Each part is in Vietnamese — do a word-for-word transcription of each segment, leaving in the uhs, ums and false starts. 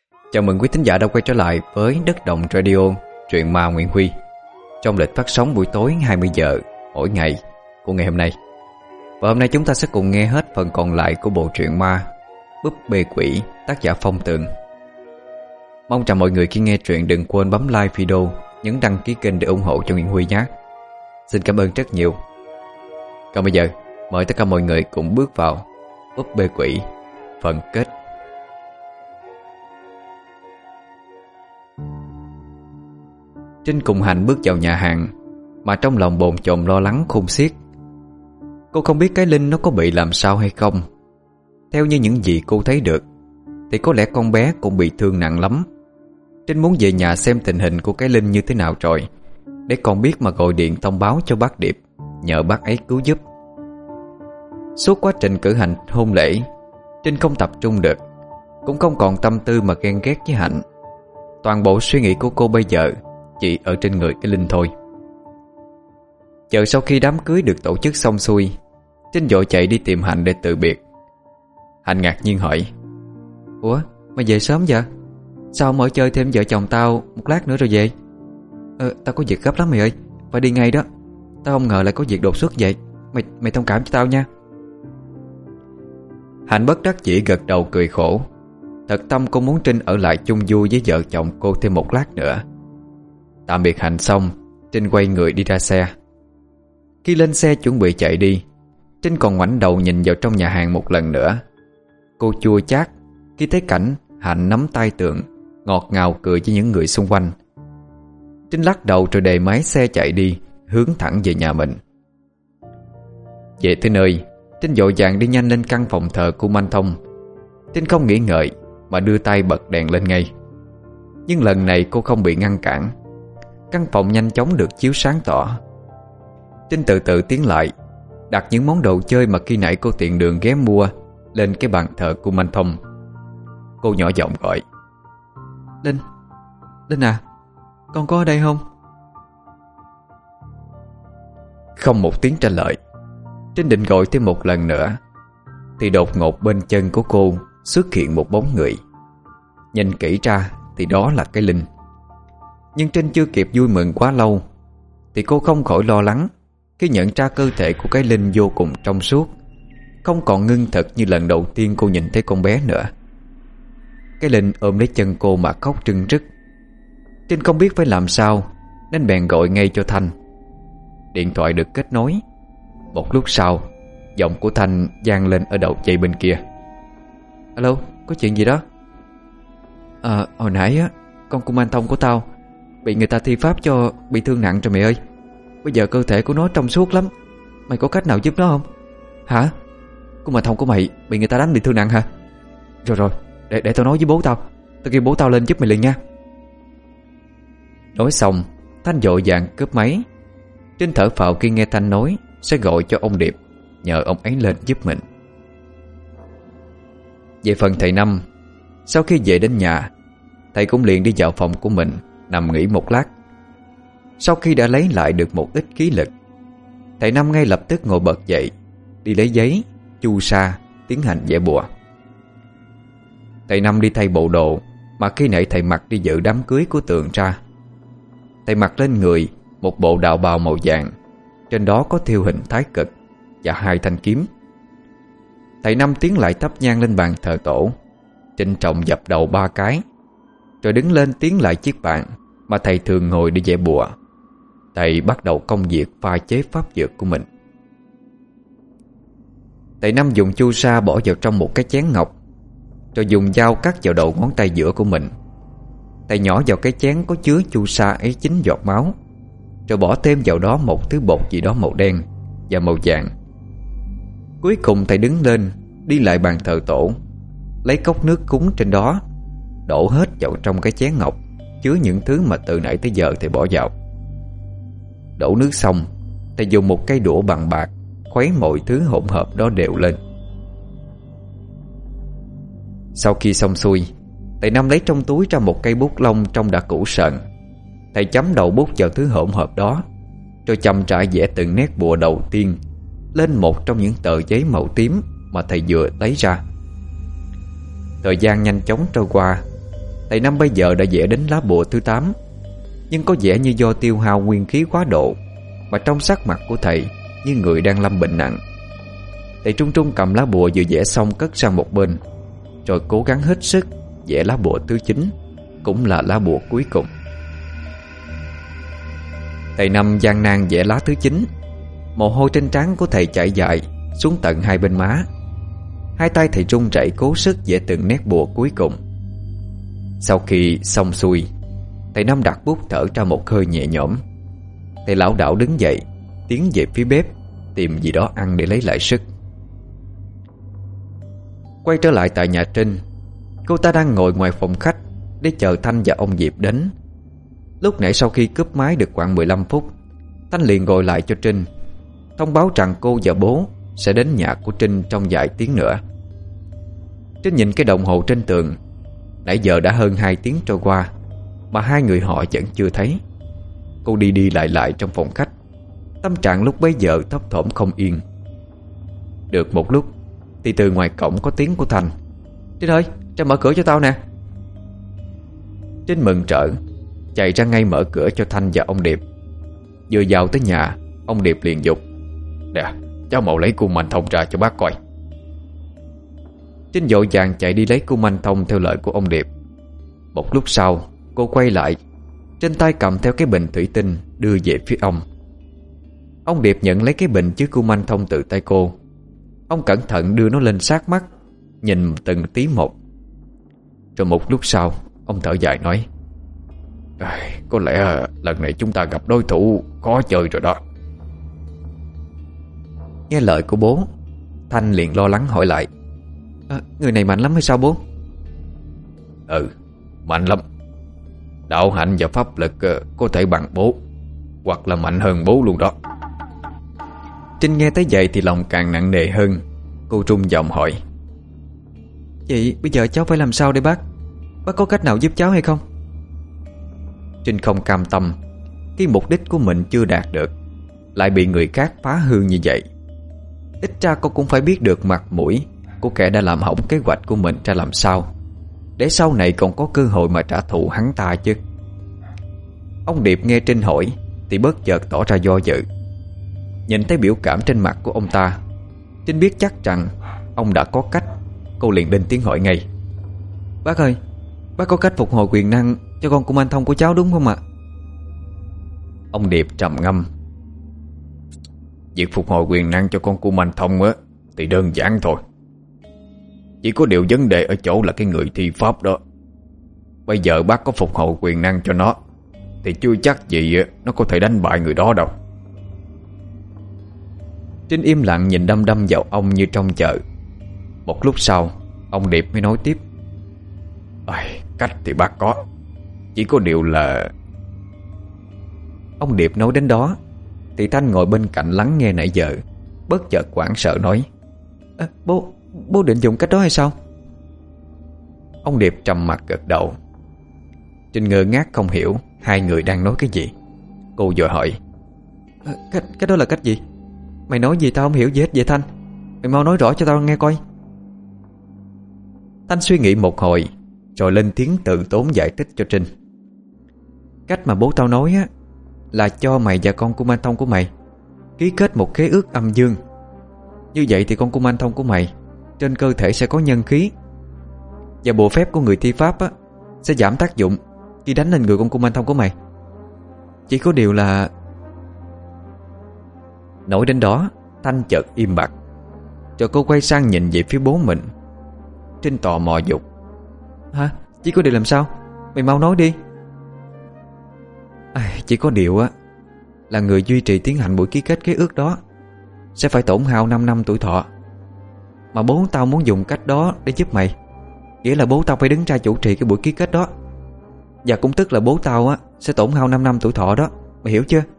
Chào mừng quý thính giả đã quay trở lại với Đất Đồng Radio, truyện ma Nguyễn Huy, trong lịch phát sóng buổi tối hai mươi giờ mỗi ngày của ngày hôm nay. Và hôm nay chúng ta sẽ cùng nghe hết phần còn lại của bộ truyện ma Búp Bê Quỷ, tác giả Phong Tường. Mong rằng mọi người khi nghe truyện đừng quên bấm like video, nhấn đăng ký kênh để ủng hộ cho Nguyễn Huy nhé. Xin cảm ơn rất nhiều. Còn bây giờ, mời tất cả mọi người cùng bước vào Búp Bê Quỷ phần kết. Trinh cùng Hạnh bước vào nhà hàng, mà trong lòng bồn chồn lo lắng khôn xiết. Cô không biết cái Linh nó có bị làm sao hay không. Theo như những gì cô thấy được thì có lẽ con bé cũng bị thương nặng lắm. Trinh muốn về nhà xem tình hình của cái Linh như thế nào rồi, để còn biết mà gọi điện thông báo cho bác Điệp, nhờ bác ấy cứu giúp. Suốt quá trình cử hành hôn lễ, Trinh không tập trung được, cũng không còn tâm tư mà ghen ghét với Hạnh. Toàn bộ suy nghĩ của cô bây giờ chỉ ở trên người cái Linh thôi. Chờ sau khi đám cưới được tổ chức xong xuôi, Trinh vội chạy đi tìm Hạnh để từ biệt. Hạnh ngạc nhiên hỏi: "Ủa, mày về sớm vậy? Sao không ở chơi thêm vợ chồng tao một lát nữa rồi về?" Ờ, tao có việc gấp lắm mày ơi, phải đi ngay đó. Tao không ngờ lại có việc đột xuất vậy. Mày mày thông cảm cho tao nha. Hạnh bất đắc dĩ gật đầu cười khổ. Thật tâm cô muốn Trinh ở lại chung vui với vợ chồng cô thêm một lát nữa. Tạm biệt Hạnh xong, Trinh quay người đi ra xe. Khi lên xe chuẩn bị chạy đi, Trinh còn ngoảnh đầu nhìn vào trong nhà hàng một lần nữa. Cô chua chát khi thấy cảnh Hạnh nắm tay Tượng, ngọt ngào cười với những người xung quanh. Trinh lắc đầu rồi đề máy xe chạy đi, hướng thẳng về nhà mình. Về tới nơi, Trinh vội vàng đi nhanh lên căn phòng thờ của Manh Thông. Trinh không nghĩ ngợi mà đưa tay bật đèn lên ngay. Nhưng lần này cô không bị ngăn cản. Căn phòng nhanh chóng được chiếu sáng tỏ. Trinh từ từ tiến lại, đặt những món đồ chơi mà khi nãy cô tiện đường ghé mua lên cái bàn thờ của Manh Thông. Cô nhỏ giọng gọi: "Linh, Linh à, con có ở đây không?" Không một tiếng trả lời. Trinh định gọi thêm một lần nữa thì đột ngột bên chân của cô xuất hiện một bóng người. Nhìn kỹ ra thì đó là cái Linh. Nhưng Trinh chưa kịp vui mừng quá lâu thì cô không khỏi lo lắng khi nhận ra cơ thể của cái Linh vô cùng trong suốt, không còn ngưng thật như lần đầu tiên cô nhìn thấy con bé nữa. Cái Linh ôm lấy chân cô mà khóc rưng rức. Trinh không biết phải làm sao nên bèn gọi ngay cho Thanh. Điện thoại được kết nối. Một lúc sau, giọng của Thanh vang lên ở đầu dây bên kia: "Alo, có chuyện gì đó?" À, hồi nãy á, con cung Anh Thông của tao bị người ta thi pháp cho bị thương nặng rồi mày ơi. Bây giờ cơ thể của nó trong suốt lắm. Mày có cách nào giúp nó không? Hả? Cung Anh Thông của mày bị người ta đánh bị thương nặng hả? Rồi rồi, để, để tao nói với bố tao. Tao kêu bố tao lên giúp mày liền nha. Nói xong, Thanh vội vàng cướp máy. Trinh thở phào khi nghe Thanh nói sẽ gọi cho ông Điệp, nhờ ông ấy lên giúp mình. Về phần thầy Năm, sau khi về đến nhà, thầy cũng liền đi vào phòng của mình, nằm nghỉ một lát. Sau khi đã lấy lại được một ít khí lực, thầy Năm ngay lập tức ngồi bật dậy, đi lấy giấy, chu sa, tiến hành vẽ bùa. Thầy Năm đi thay bộ đồ mà khi nãy thầy mặc đi dự đám cưới của Tường ra. Thầy mặc lên người một bộ đạo bào màu vàng, trên đó có thêu hình thái cực và hai thanh kiếm. Thầy Năm tiến lại thắp nhang lên bàn thờ tổ, trịnh trọng dập đầu ba cái, rồi đứng lên tiến lại chiếc bàn mà thầy thường ngồi để vẽ bùa. Thầy bắt đầu công việc pha chế pháp dược của mình. Thầy Năm dùng chu sa bỏ vào trong một cái chén ngọc, rồi dùng dao cắt vào đầu ngón tay giữa của mình. Thầy nhỏ vào cái chén có chứa chu sa ấy chín giọt máu, rồi bỏ thêm vào đó một thứ bột gì đó màu đen và màu vàng. Cuối cùng thầy đứng lên, đi lại bàn thờ tổ, lấy cốc nước cúng trên đó, đổ hết vào trong cái chén ngọc chứa những thứ mà từ nãy tới giờ thầy bỏ vào. Đổ nước xong, thầy dùng một cây đũa bằng bạc khuấy mọi thứ hỗn hợp đó đều lên. Sau khi xong xuôi, thầy Năm lấy trong túi ra một cây bút lông trong đã cũ sờn. Thầy chấm đầu bút vào thứ hỗn hợp đó, rồi chậm rãi vẽ từng nét bùa đầu tiên lên một trong những tờ giấy màu tím mà thầy vừa lấy ra. Thời gian nhanh chóng trôi qua. Thầy Năm bây giờ đã vẽ đến lá bùa thứ tám, nhưng có vẻ như do tiêu hao nguyên khí quá độ mà trong sắc mặt của thầy như người đang lâm bệnh nặng. Thầy trung trung cầm lá bùa vừa vẽ xong cất sang một bên, rồi cố gắng hết sức vẽ lá bùa thứ chín, cũng là lá bùa cuối cùng. Thầy Năm gian nan vẽ lá thứ chín. Mồ hôi trên trán của thầy chảy dài xuống tận hai bên má. Hai tay thầy run rẩy cố sức vẽ từng nét bùa cuối cùng. Sau khi xong xuôi, thầy Năm đặt bút thở ra một hơi nhẹ nhõm. Thầy lão đảo đứng dậy, tiến về phía bếp tìm gì đó ăn để lấy lại sức. Quay trở lại tại nhà Trinh, cô ta đang ngồi ngoài phòng khách để chờ Thanh và ông Diệp đến. Lúc nãy sau khi cúp máy được khoảng mười lăm phút, Thanh liền gọi lại cho Trinh, thông báo rằng cô và bố sẽ đến nhà của Trinh trong vài tiếng nữa. Trinh nhìn cái đồng hồ trên tường. Nãy giờ đã hơn hai tiếng trôi qua mà hai người họ vẫn chưa thấy. Cô đi đi lại lại trong phòng khách, tâm trạng lúc bấy giờ thấp thỏm không yên. Được một lúc thì từ ngoài cổng có tiếng của Thanh: "Trinh ơi, ra mở cửa cho tao nè." Trinh mừng rỡ chạy ra ngay mở cửa cho Thanh và ông Điệp. Vừa vào tới nhà, ông Điệp liền dục: "Nè, cháu mau lấy cung manh thông ra cho bác coi." Trinh vội vàng chạy đi lấy cung manh thông theo lời của ông Điệp. Một lúc sau, cô quay lại, trên tay cầm theo cái bình thủy tinh đưa về phía ông. Ông Điệp nhận lấy cái bình chứa cung manh thông từ tay cô. Ông cẩn thận đưa nó lên sát mắt, nhìn từng tí một. Rồi một lúc sau, ông thở dài nói: "Có lẽ lần này chúng ta gặp đối thủ khó chơi rồi đó." Nghe lời của bố, Thanh liền lo lắng hỏi lại: à, "Người này mạnh lắm hay sao bố?" "Ừ, mạnh lắm. Đạo hạnh và pháp lực có thể bằng bố, hoặc là mạnh hơn bố luôn đó." Trinh nghe tới vậy thì lòng càng nặng nề hơn. Cô run giọng hỏi: "Vậy bây giờ cháu phải làm sao đây bác? Bác có cách nào giúp cháu hay không?" Trinh không cam tâm khi mục đích của mình chưa đạt được lại bị người khác phá hư như vậy. Ít ra cô cũng phải biết được mặt mũi của kẻ đã làm hỏng kế hoạch của mình ra làm sao, để sau này còn có cơ hội mà trả thù hắn ta chứ. Ông Điệp nghe Trinh hỏi thì bất chợt tỏ ra do dự. Nhìn thấy biểu cảm trên mặt của ông ta, Trinh biết chắc rằng ông đã có cách. Cô liền lên tiếng hỏi ngay: "Bác ơi, bác có cách phục hồi quyền năng cho con cung anh thông của cháu đúng không ạ?" Ông Điệp trầm ngâm: "Việc phục hồi quyền năng cho con cung anh thông á thì đơn giản thôi. Chỉ có điều vấn đề ở chỗ là cái người thi pháp đó. Bây giờ bác có phục hồi quyền năng cho nó thì chưa chắc gì nó có thể đánh bại người đó đâu." Trinh im lặng nhìn đăm đăm vào ông như trông chờ. Một lúc sau, ông Điệp mới nói tiếp: "Ai, cách thì bác có, chỉ có điều là..." Ông Điệp nói đến đó thì Thanh ngồi bên cạnh lắng nghe nãy giờ, bất chợt hoảng sợ nói: à, Bố, bố định dùng cách đó hay sao?" Ông Điệp trầm mặt gật đầu. Trinh ngơ ngác không hiểu hai người đang nói cái gì. Cô vội hỏi: à, cách, cách đó là cách gì? Mày nói gì tao không hiểu gì hết vậy Thanh? Mày mau nói rõ cho tao nghe coi. Thanh suy nghĩ một hồi rồi lên tiếng từ tốn giải thích cho Trinh: "Cách mà bố tao nói á là cho mày và con cung anh thông của mày ký kết một khế ước âm dương. Như vậy thì con cung anh thông của mày trên cơ thể sẽ có nhân khí, và bộ phép của người thi pháp á sẽ giảm tác dụng khi đánh lên người con cung anh thông của mày. Chỉ có điều là..." Nói đến đó, Thanh chợt im bặt, rồi cô quay sang nhìn về phía bố mình. Trinh tò mò dục: "Hả? Chỉ có điều làm sao? Mày mau nói đi." À, chỉ có điều á là người duy trì tiến hành buổi ký kết khế ước đó sẽ phải tổn hao năm năm tuổi thọ. Mà bố tao muốn dùng cách đó để giúp mày, nghĩa là bố tao phải đứng ra chủ trì cái buổi ký kết đó. Và cũng tức là bố tao á sẽ tổn hao năm năm tuổi thọ đó. Mày hiểu chưa?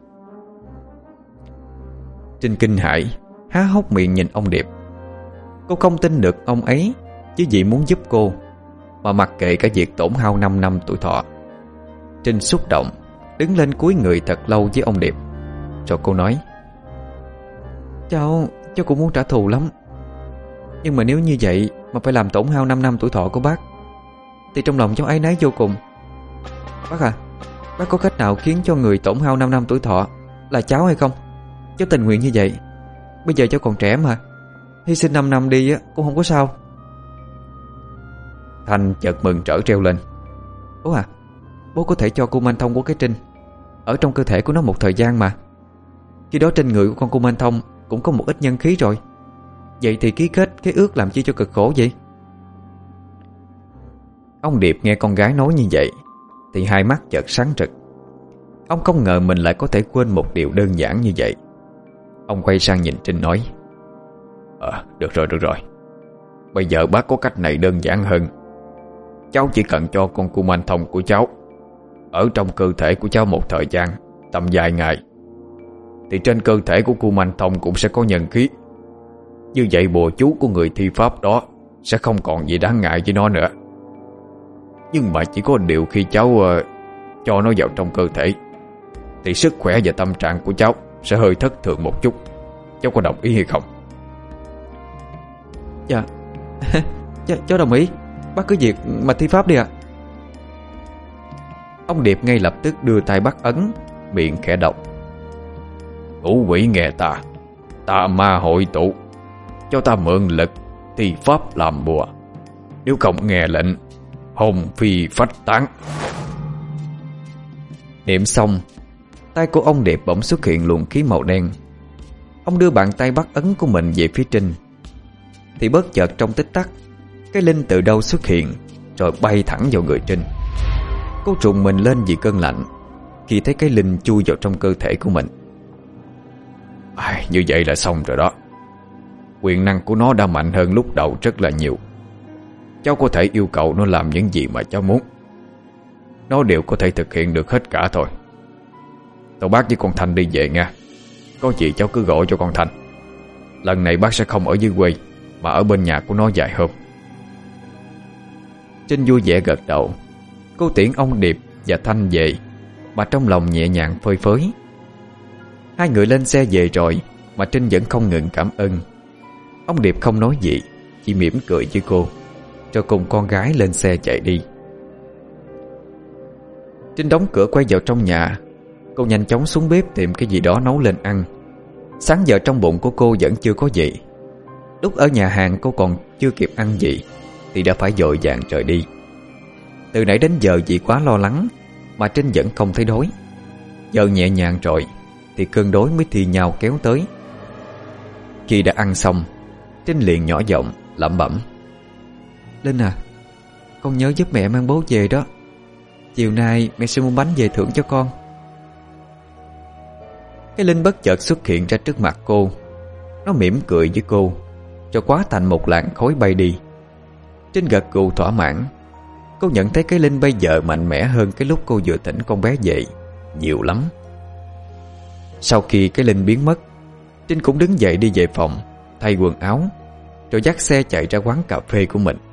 Trinh kinh hãi há hốc miệng nhìn ông Điệp. Cô không tin được ông ấy chứ gì muốn giúp cô mà mặc kệ cả việc tổn hao năm năm tuổi thọ. Trinh xúc động đứng lên cúi người thật lâu với ông Điệp. Rồi cô nói: Cháu, cháu cũng muốn trả thù lắm. Nhưng mà nếu như vậy mà phải làm tổn hao năm năm tuổi thọ của bác thì trong lòng cháu áy náy vô cùng. Bác à, bác có cách nào khiến cho người tổn hao 5 năm tuổi thọ là cháu hay không? Cháu tình nguyện như vậy. Bây giờ cháu còn trẻ mà, hy sinh 5 năm đi cũng không có sao. Thanh chợt mừng trở treo lên. Bố à, bố có thể cho cung anh thông của cái Trinh ở trong cơ thể của nó một thời gian mà. Khi đó trên người của con cung anh thông cũng có một ít nhân khí rồi. Vậy thì ký kết cái ước làm chi cho cực khổ vậy? Ông Điệp nghe con gái nói như vậy thì hai mắt chợt sáng rực. Ông không ngờ mình lại có thể quên một điều đơn giản như vậy. Ông quay sang nhìn Trinh nói: Ờ, được rồi, được rồi. Bây giờ bác có cách này đơn giản hơn. Cháu chỉ cần cho con cung anh thông của cháu ở trong cơ thể của cháu một thời gian tầm vài ngày, thì trên cơ thể của cung anh thông cũng sẽ có nhân khí. Như vậy bùa chú của người thi pháp đó sẽ không còn gì đáng ngại với nó nữa. Nhưng mà chỉ có điều khi cháu uh, cho nó vào trong cơ thể thì sức khỏe và tâm trạng của cháu sẽ hơi thất thường một chút. Cháu có đồng ý hay không? Dạ Ch cháu đồng ý. Bác cứ việc mà thi pháp đi ạ. Ông Điệp ngay lập tức đưa tay bắt ấn, miệng khẽ đọc: Ngũ quỷ nghe ta, tà ma hội tụ, cho ta mượn lực thi pháp làm bùa. Nếu không nghe lệnh, hồn phi phách tán. Niệm xong, tay của ông Điệp bỗng xuất hiện luồng khí màu đen. Ông đưa bàn tay bắt ấn của mình về phía Trinh, thì bất chợt trong tích tắc, cái linh từ đâu xuất hiện rồi bay thẳng vào người Trinh. Cô trùng mình lên vì cơn lạnh khi thấy cái linh chui vào trong cơ thể của mình. À, như vậy là xong rồi đó. Quyền năng của nó đã mạnh hơn lúc đầu rất là nhiều. Cháu có thể yêu cầu nó làm những gì mà cháu muốn. Nó đều có thể thực hiện được hết cả thôi. Tôi bác với con Thanh đi về nha. Có gì cháu cứ gọi cho con Thanh. Lần này bác sẽ không ở dưới quê, mà ở bên nhà của nó vài hôm. Trinh vui vẻ gật đầu. Cô tiễn ông Điệp và Thanh về, mà trong lòng nhẹ nhàng phơi phới. Hai người lên xe về rồi mà Trinh vẫn không ngừng cảm ơn. Ông Điệp không nói gì, chỉ mỉm cười với cô, cho cùng con gái lên xe chạy đi. Trinh đóng cửa quay vào trong nhà. Cô nhanh chóng xuống bếp tìm cái gì đó nấu lên ăn. Sáng giờ trong bụng của cô vẫn chưa có gì. Lúc ở nhà hàng cô còn chưa kịp ăn gì thì đã phải vội vàng rời đi. Từ nãy đến giờ vì quá lo lắng mà Trinh vẫn không thấy đói. Giờ nhẹ nhàng rồi thì cơn đói mới thi nhau kéo tới. Khi đã ăn xong, Trinh liền nhỏ giọng lẩm bẩm: Linh à, con nhớ giúp mẹ mang bố về đó. Chiều nay mẹ sẽ mua bánh về thưởng cho con. Cái Linh bất chợt xuất hiện ra trước mặt cô. Nó mỉm cười với cô, cho quá thành một làn khói bay đi. Trinh gật gù thỏa mãn. Cô nhận thấy cái Linh bây giờ mạnh mẽ hơn cái lúc cô vừa tỉnh con bé dậy nhiều lắm. Sau khi cái Linh biến mất, Trinh cũng đứng dậy đi về phòng, thay quần áo, rồi dắt xe chạy ra quán cà phê của mình.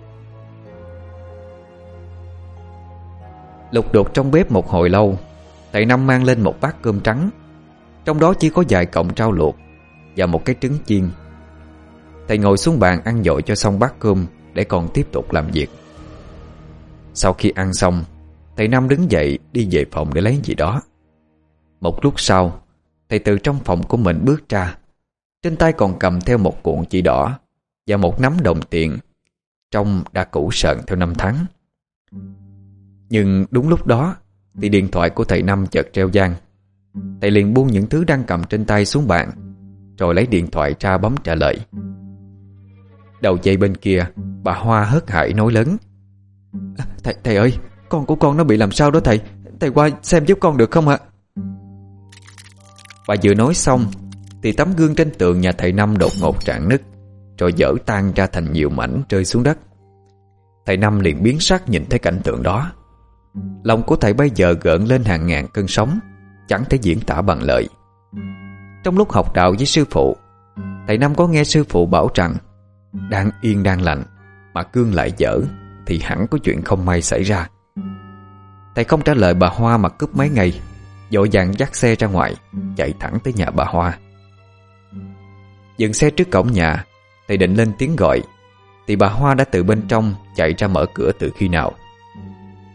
Lục đục trong bếp một hồi lâu, thầy Năm mang lên một bát cơm trắng. Trong đó chỉ có vài cọng rau luộc và một cái trứng chiên. Thầy ngồi xuống bàn ăn dội cho xong bát cơm để còn tiếp tục làm việc. Sau khi ăn xong, thầy Năm đứng dậy đi về phòng để lấy gì đó. Một lúc sau, thầy từ trong phòng của mình bước ra. Trên tay còn cầm theo một cuộn chỉ đỏ và một nắm đồng tiền, trông đã cũ sợn theo năm tháng. Nhưng đúng lúc đó thì điện thoại của thầy Năm chợt reo vang. Thầy liền buông những thứ đang cầm trên tay xuống bàn, rồi lấy điện thoại ra bấm trả lời. Đầu dây bên kia, bà Hoa hớt hải nói lớn: à, Thầy thầy ơi, con của con nó bị làm sao đó thầy. Thầy qua xem giúp con được không ạ? Bà vừa nói xong thì tấm gương trên tường nhà thầy Năm đột ngột rạn nứt, rồi vỡ tan ra thành nhiều mảnh rơi xuống đất. Thầy Năm liền biến sắc nhìn thấy cảnh tượng đó. Lòng của thầy bây giờ gợn lên hàng ngàn cơn sóng, chẳng thể diễn tả bằng lời. Trong lúc học đạo với sư phụ, thầy Năm có nghe sư phụ bảo rằng đang yên đang lành mà cương lại dở thì hẳn có chuyện không may xảy ra. Thầy không trả lời bà Hoa mà cúp máy ngay, vội vàng dắt xe ra ngoài, chạy thẳng tới nhà bà Hoa. Dừng xe trước cổng nhà, thầy định lên tiếng gọi thì bà Hoa đã từ bên trong chạy ra mở cửa từ khi nào.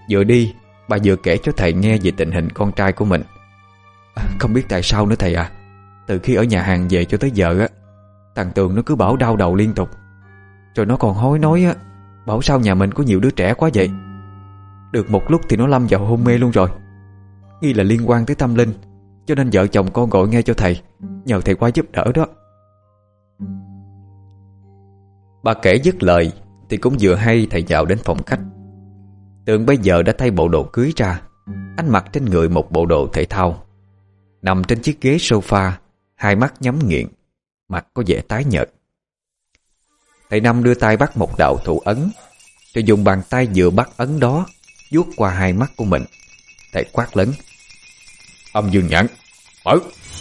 Vừa đi bà vừa kể cho thầy nghe về tình hình con trai của mình. à, Không biết tại sao nữa thầy à, từ khi ở nhà hàng về cho tới giờ á, thằng Tường nó cứ bảo đau đầu liên tục. Rồi nó còn hối nói á, bảo sao nhà mình có nhiều đứa trẻ quá vậy. Được một lúc thì nó lâm vào hôn mê luôn rồi. Nghi là liên quan tới tâm linh, cho nên vợ chồng con gọi nghe cho thầy, nhờ thầy qua giúp đỡ đó. Bà kể dứt lời thì cũng vừa hay thầy vào đến phòng khách. Tường bây giờ đã thay bộ đồ cưới ra. Anh mặc trên người một bộ đồ thể thao, nằm trên chiếc ghế sofa, hai mắt nhắm nghiền, mặt có vẻ tái nhợt. Thầy Năm đưa tay bắt một đạo thủ ấn, rồi dùng bàn tay vừa bắt ấn đó vuốt qua hai mắt của mình. Thầy quát lớn: Âm dương nhãn, mở!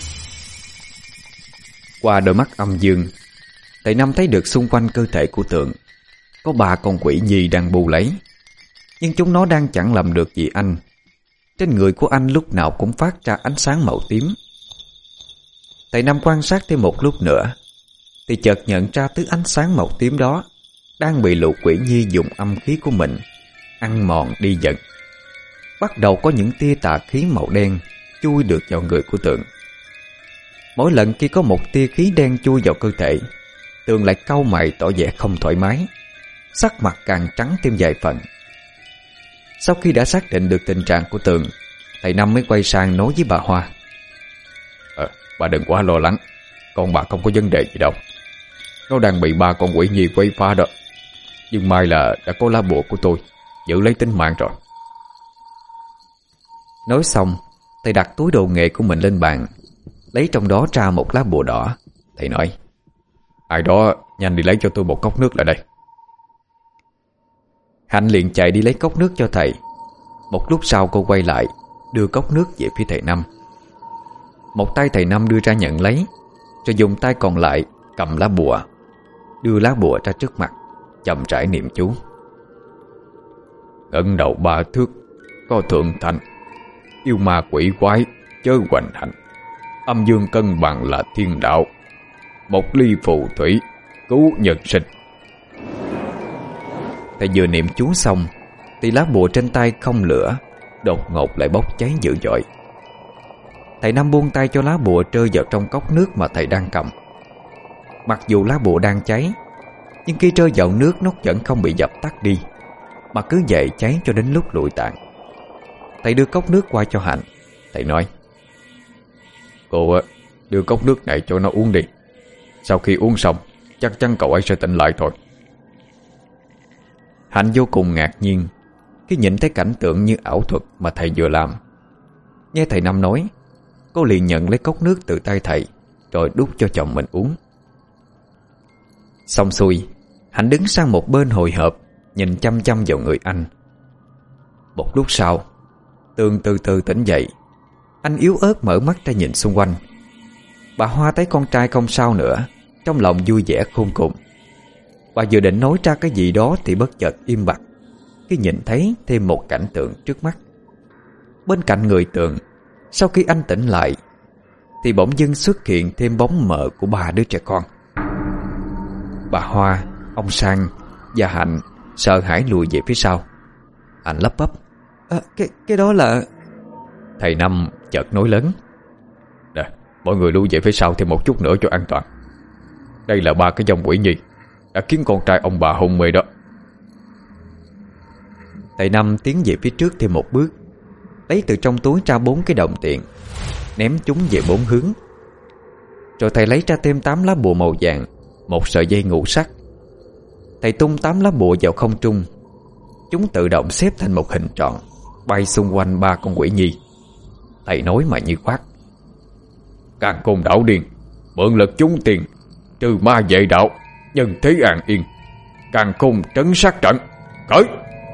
Qua đôi mắt âm dương, thầy Năm thấy được xung quanh cơ thể của Tượng có ba con quỷ nhi đang bù lấy. Nhưng chúng nó đang chẳng làm được gì anh. Trên người của anh lúc nào cũng phát ra ánh sáng màu tím. Thầy Năm quan sát thêm một lúc nữa thì chợt nhận ra thứ ánh sáng màu tím đó đang bị lũ quỷ nhi dùng âm khí của mình ăn mòn đi dần. Bắt đầu có những tia tà khí màu đen chui được vào người của Tượng. Mỗi lần khi có một tia khí đen chui vào cơ thể, Tượng lại cau mày tỏ vẻ không thoải mái, sắc mặt càng trắng thêm vài phần. Sau khi đã xác định được tình trạng của Tượng, thầy Năm mới quay sang nói với bà Hoa: à, Bà đừng quá lo lắng, con bà không có vấn đề gì đâu. Nó đang bị ba con quỷ nhi quấy phá đó. Nhưng may là đã có lá bùa của tôi giữ lấy tính mạng rồi. Nói xong, thầy đặt túi đồ nghề của mình lên bàn, lấy trong đó ra một lá bùa đỏ. Thầy nói: Ai đó nhanh đi lấy cho tôi một cốc nước lại đây. Hạnh liền chạy đi lấy cốc nước cho thầy. Một lúc sau cô quay lại, đưa cốc nước về phía thầy Năm. Một tay thầy Năm đưa ra nhận lấy, rồi dùng tay còn lại cầm lá bùa, đưa lá bùa ra trước mặt, chậm rãi niệm chú: Ngẩng đầu ba thước, có thượng thành, yêu ma quỷ quái chớ hoành hành, âm dương cân bằng là thiên đạo, một ly phù thủy cứu nhật sinh. Thầy vừa niệm chú xong thì lá bùa trên tay không lửa đột ngột lại bốc cháy dữ dội. Thầy Năm buông tay cho lá bùa rơi vào trong cốc nước mà thầy đang cầm. Mặc dù lá bùa đang cháy, nhưng khi rơi vào nước nó vẫn không bị dập tắt đi, mà cứ vậy cháy cho đến lúc lụi tàn. Thầy đưa cốc nước qua cho Hạnh. Thầy nói: Cô đưa cốc nước này cho nó uống đi. Sau khi uống xong chắc chắn cậu ấy sẽ tỉnh lại thôi. Hạnh vô cùng ngạc nhiên khi nhìn thấy cảnh tượng như ảo thuật mà thầy vừa làm. Nghe thầy Năm nói, cô liền nhận lấy cốc nước từ tay thầy, rồi đút cho chồng mình uống. Xong xuôi, Hạnh đứng sang một bên hồi hộp, nhìn chăm chăm vào người anh. Một lúc sau, Tường từ từ tỉnh dậy. Anh yếu ớt mở mắt ra nhìn xung quanh. Bà Hoa thấy con trai không sao nữa, trong lòng vui vẻ khôn cùng. Bà vừa định nói ra cái gì đó thì bất chợt im bặt khi nhìn thấy thêm một cảnh tượng trước mắt. Bên cạnh người Tường, sau khi anh tỉnh lại thì bỗng dưng xuất hiện thêm bóng mờ của ba đứa trẻ con. Bà Hoa, ông Sang và Hạnh sợ hãi lùi về phía sau. Anh lắp bắp: à, cái, cái đó là... Thầy Năm chợt nói lớn: Nè, mọi người lui về phía sau thêm một chút nữa cho an toàn. Đây là ba cái dòng quỷ nhi đã khiến con trai ông bà hôn mê đó. Thầy Năm tiến về phía trước thêm một bước, lấy từ trong túi ra bốn cái đồng tiền, ném chúng về bốn hướng. Rồi thầy lấy ra thêm tám lá bùa màu vàng, một sợi dây ngũ sắc. Thầy tung tám lá bùa vào không trung. Chúng tự động xếp thành một hình tròn, bay xung quanh ba con quỷ nhi. Thầy nói mà như quát: Càng Khôn Đảo Điên, mượn lực chúng tiền, trừ ma vệ đạo, nhân thế an yên, Càng Khôn trấn sát trận, khởi!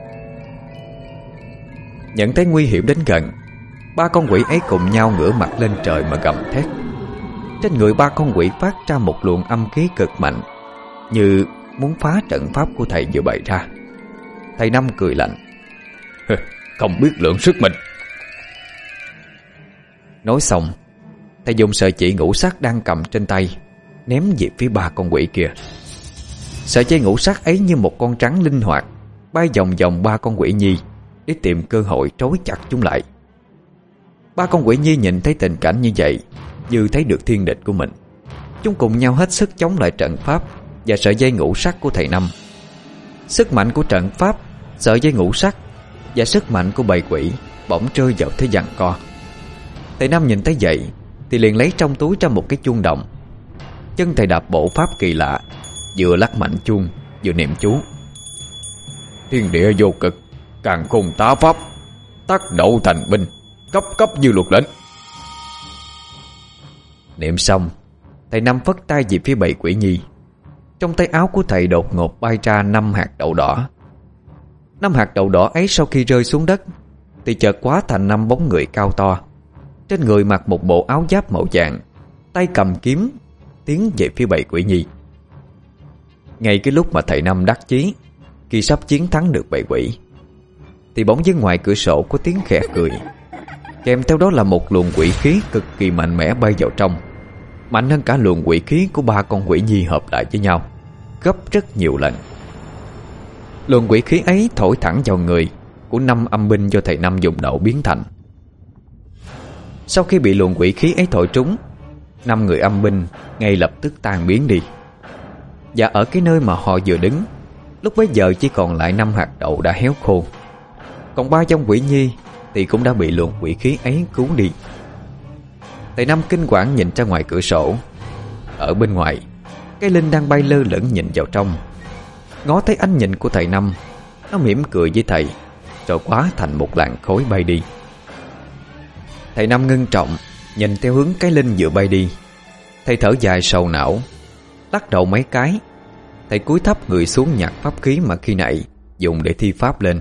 Nhận thấy nguy hiểm đến gần, ba con quỷ ấy cùng nhau ngửa mặt lên trời mà gầm thét. Trên người ba con quỷ phát ra một luồng âm khí cực mạnh, như muốn phá trận pháp của thầy vừa bày ra. Thầy Năm cười lạnh: Không biết lượng sức mình. Nói xong, thầy dùng sợi chỉ ngũ sắc đang cầm trên tay ném về phía ba con quỷ kia. Sợi dây ngũ sắc ấy như một con rắn linh hoạt bay vòng vòng ba con quỷ nhi, để tìm cơ hội trói chặt chúng lại. Ba con quỷ nhi nhìn thấy tình cảnh như vậy, như thấy được thiên địch của mình. Chúng cùng nhau hết sức chống lại trận pháp và sợi dây ngũ sắc của thầy Năm. Sức mạnh của trận pháp, sợi dây ngũ sắc và sức mạnh của bầy quỷ bỗng rơi vào thế giằng co. Thầy Năm nhìn thấy vậy thì liền lấy trong túi ra một cái chuông đồng. Chân thầy đạp bộ pháp kỳ lạ, vừa lắc mạnh chuông vừa niệm chú: Thiên địa vô cực, càn khôn tá pháp, tác đậu thành binh, cấp cấp như luật lệnh. Niệm xong, thầy Năm phất tay về phía bầy quỷ nhi. Trong tay áo của thầy đột ngột bay ra năm hạt đậu đỏ. Năm hạt đậu đỏ ấy sau khi rơi xuống đất thì chợt hóa thành năm bóng người cao to. Trên người mặc một bộ áo giáp màu vàng, tay cầm kiếm, tiến về phía bầy quỷ nhi. Ngay cái lúc mà thầy Năm đắc chí khi sắp chiến thắng được bầy quỷ, thì bỗng dưng ngoài cửa sổ có tiếng khẽ cười, kèm theo đó là một luồng quỷ khí cực kỳ mạnh mẽ bay vào trong, mạnh hơn cả luồng quỷ khí của ba con quỷ nhi hợp lại với nhau, gấp rất nhiều lần. Luồng quỷ khí ấy thổi thẳng vào người của năm âm binh do thầy Năm dùng đậu biến thành. Sau khi bị luồng quỷ khí ấy thổi trúng, năm người âm binh ngay lập tức tan biến đi. Và ở cái nơi mà họ vừa đứng, lúc bấy giờ chỉ còn lại năm hạt đậu đã héo khô. Còn ba dòng quỷ nhi thì cũng đã bị luồng quỷ khí ấy cứu đi. Thầy Năm kinh quản nhìn ra ngoài cửa sổ. Ở bên ngoài, cái linh đang bay lơ lửng nhìn vào trong. Ngó thấy ánh nhìn của thầy Năm, nó mỉm cười với thầy, rồi hóa thành một làn khói bay đi. Thầy Năm ngưng trọng nhìn theo hướng cái linh vừa bay đi. Thầy thở dài sầu não, lắc đầu mấy cái. Thầy cúi thấp người xuống nhặt pháp khí mà khi nãy dùng để thi pháp lên.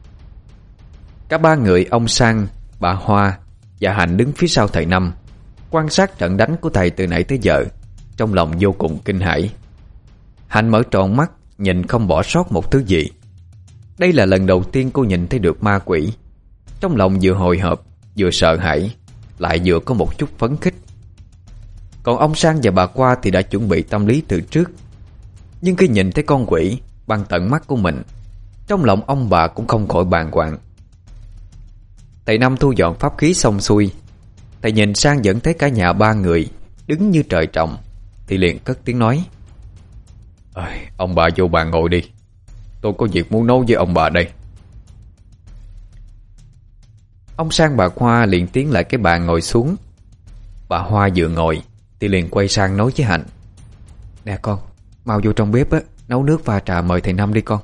Cả ba người, ông Sang, bà Hoa và Hạnh đứng phía sau thầy Năm, quan sát trận đánh của thầy từ nãy tới giờ, trong lòng vô cùng kinh hãi. Hạnh mở tròn mắt, nhìn không bỏ sót một thứ gì. Đây là lần đầu tiên cô nhìn thấy được ma quỷ. Trong lòng vừa hồi hộp, vừa sợ hãi, lại vừa có một chút phấn khích. Còn ông Sang và bà Qua thì đã chuẩn bị tâm lý từ trước. Nhưng khi nhìn thấy con quỷ bằng tận mắt của mình, trong lòng ông bà cũng không khỏi bàng hoàng. Thầy Năm thu dọn pháp khí xong xuôi, thầy nhìn sang vẫn thấy cả nhà ba người đứng như trời trồng, thì liền cất tiếng nói: Ông bà vô bàn ngồi đi, tôi có việc muốn nói với ông bà đây. Ông Sang bà Hoa liền tiến lại cái bàn ngồi xuống. Bà Hoa vừa ngồi thì liền quay sang nói với Hạnh: Nè con, mau vô trong bếp á, nấu nước pha trà mời thầy Năm đi con.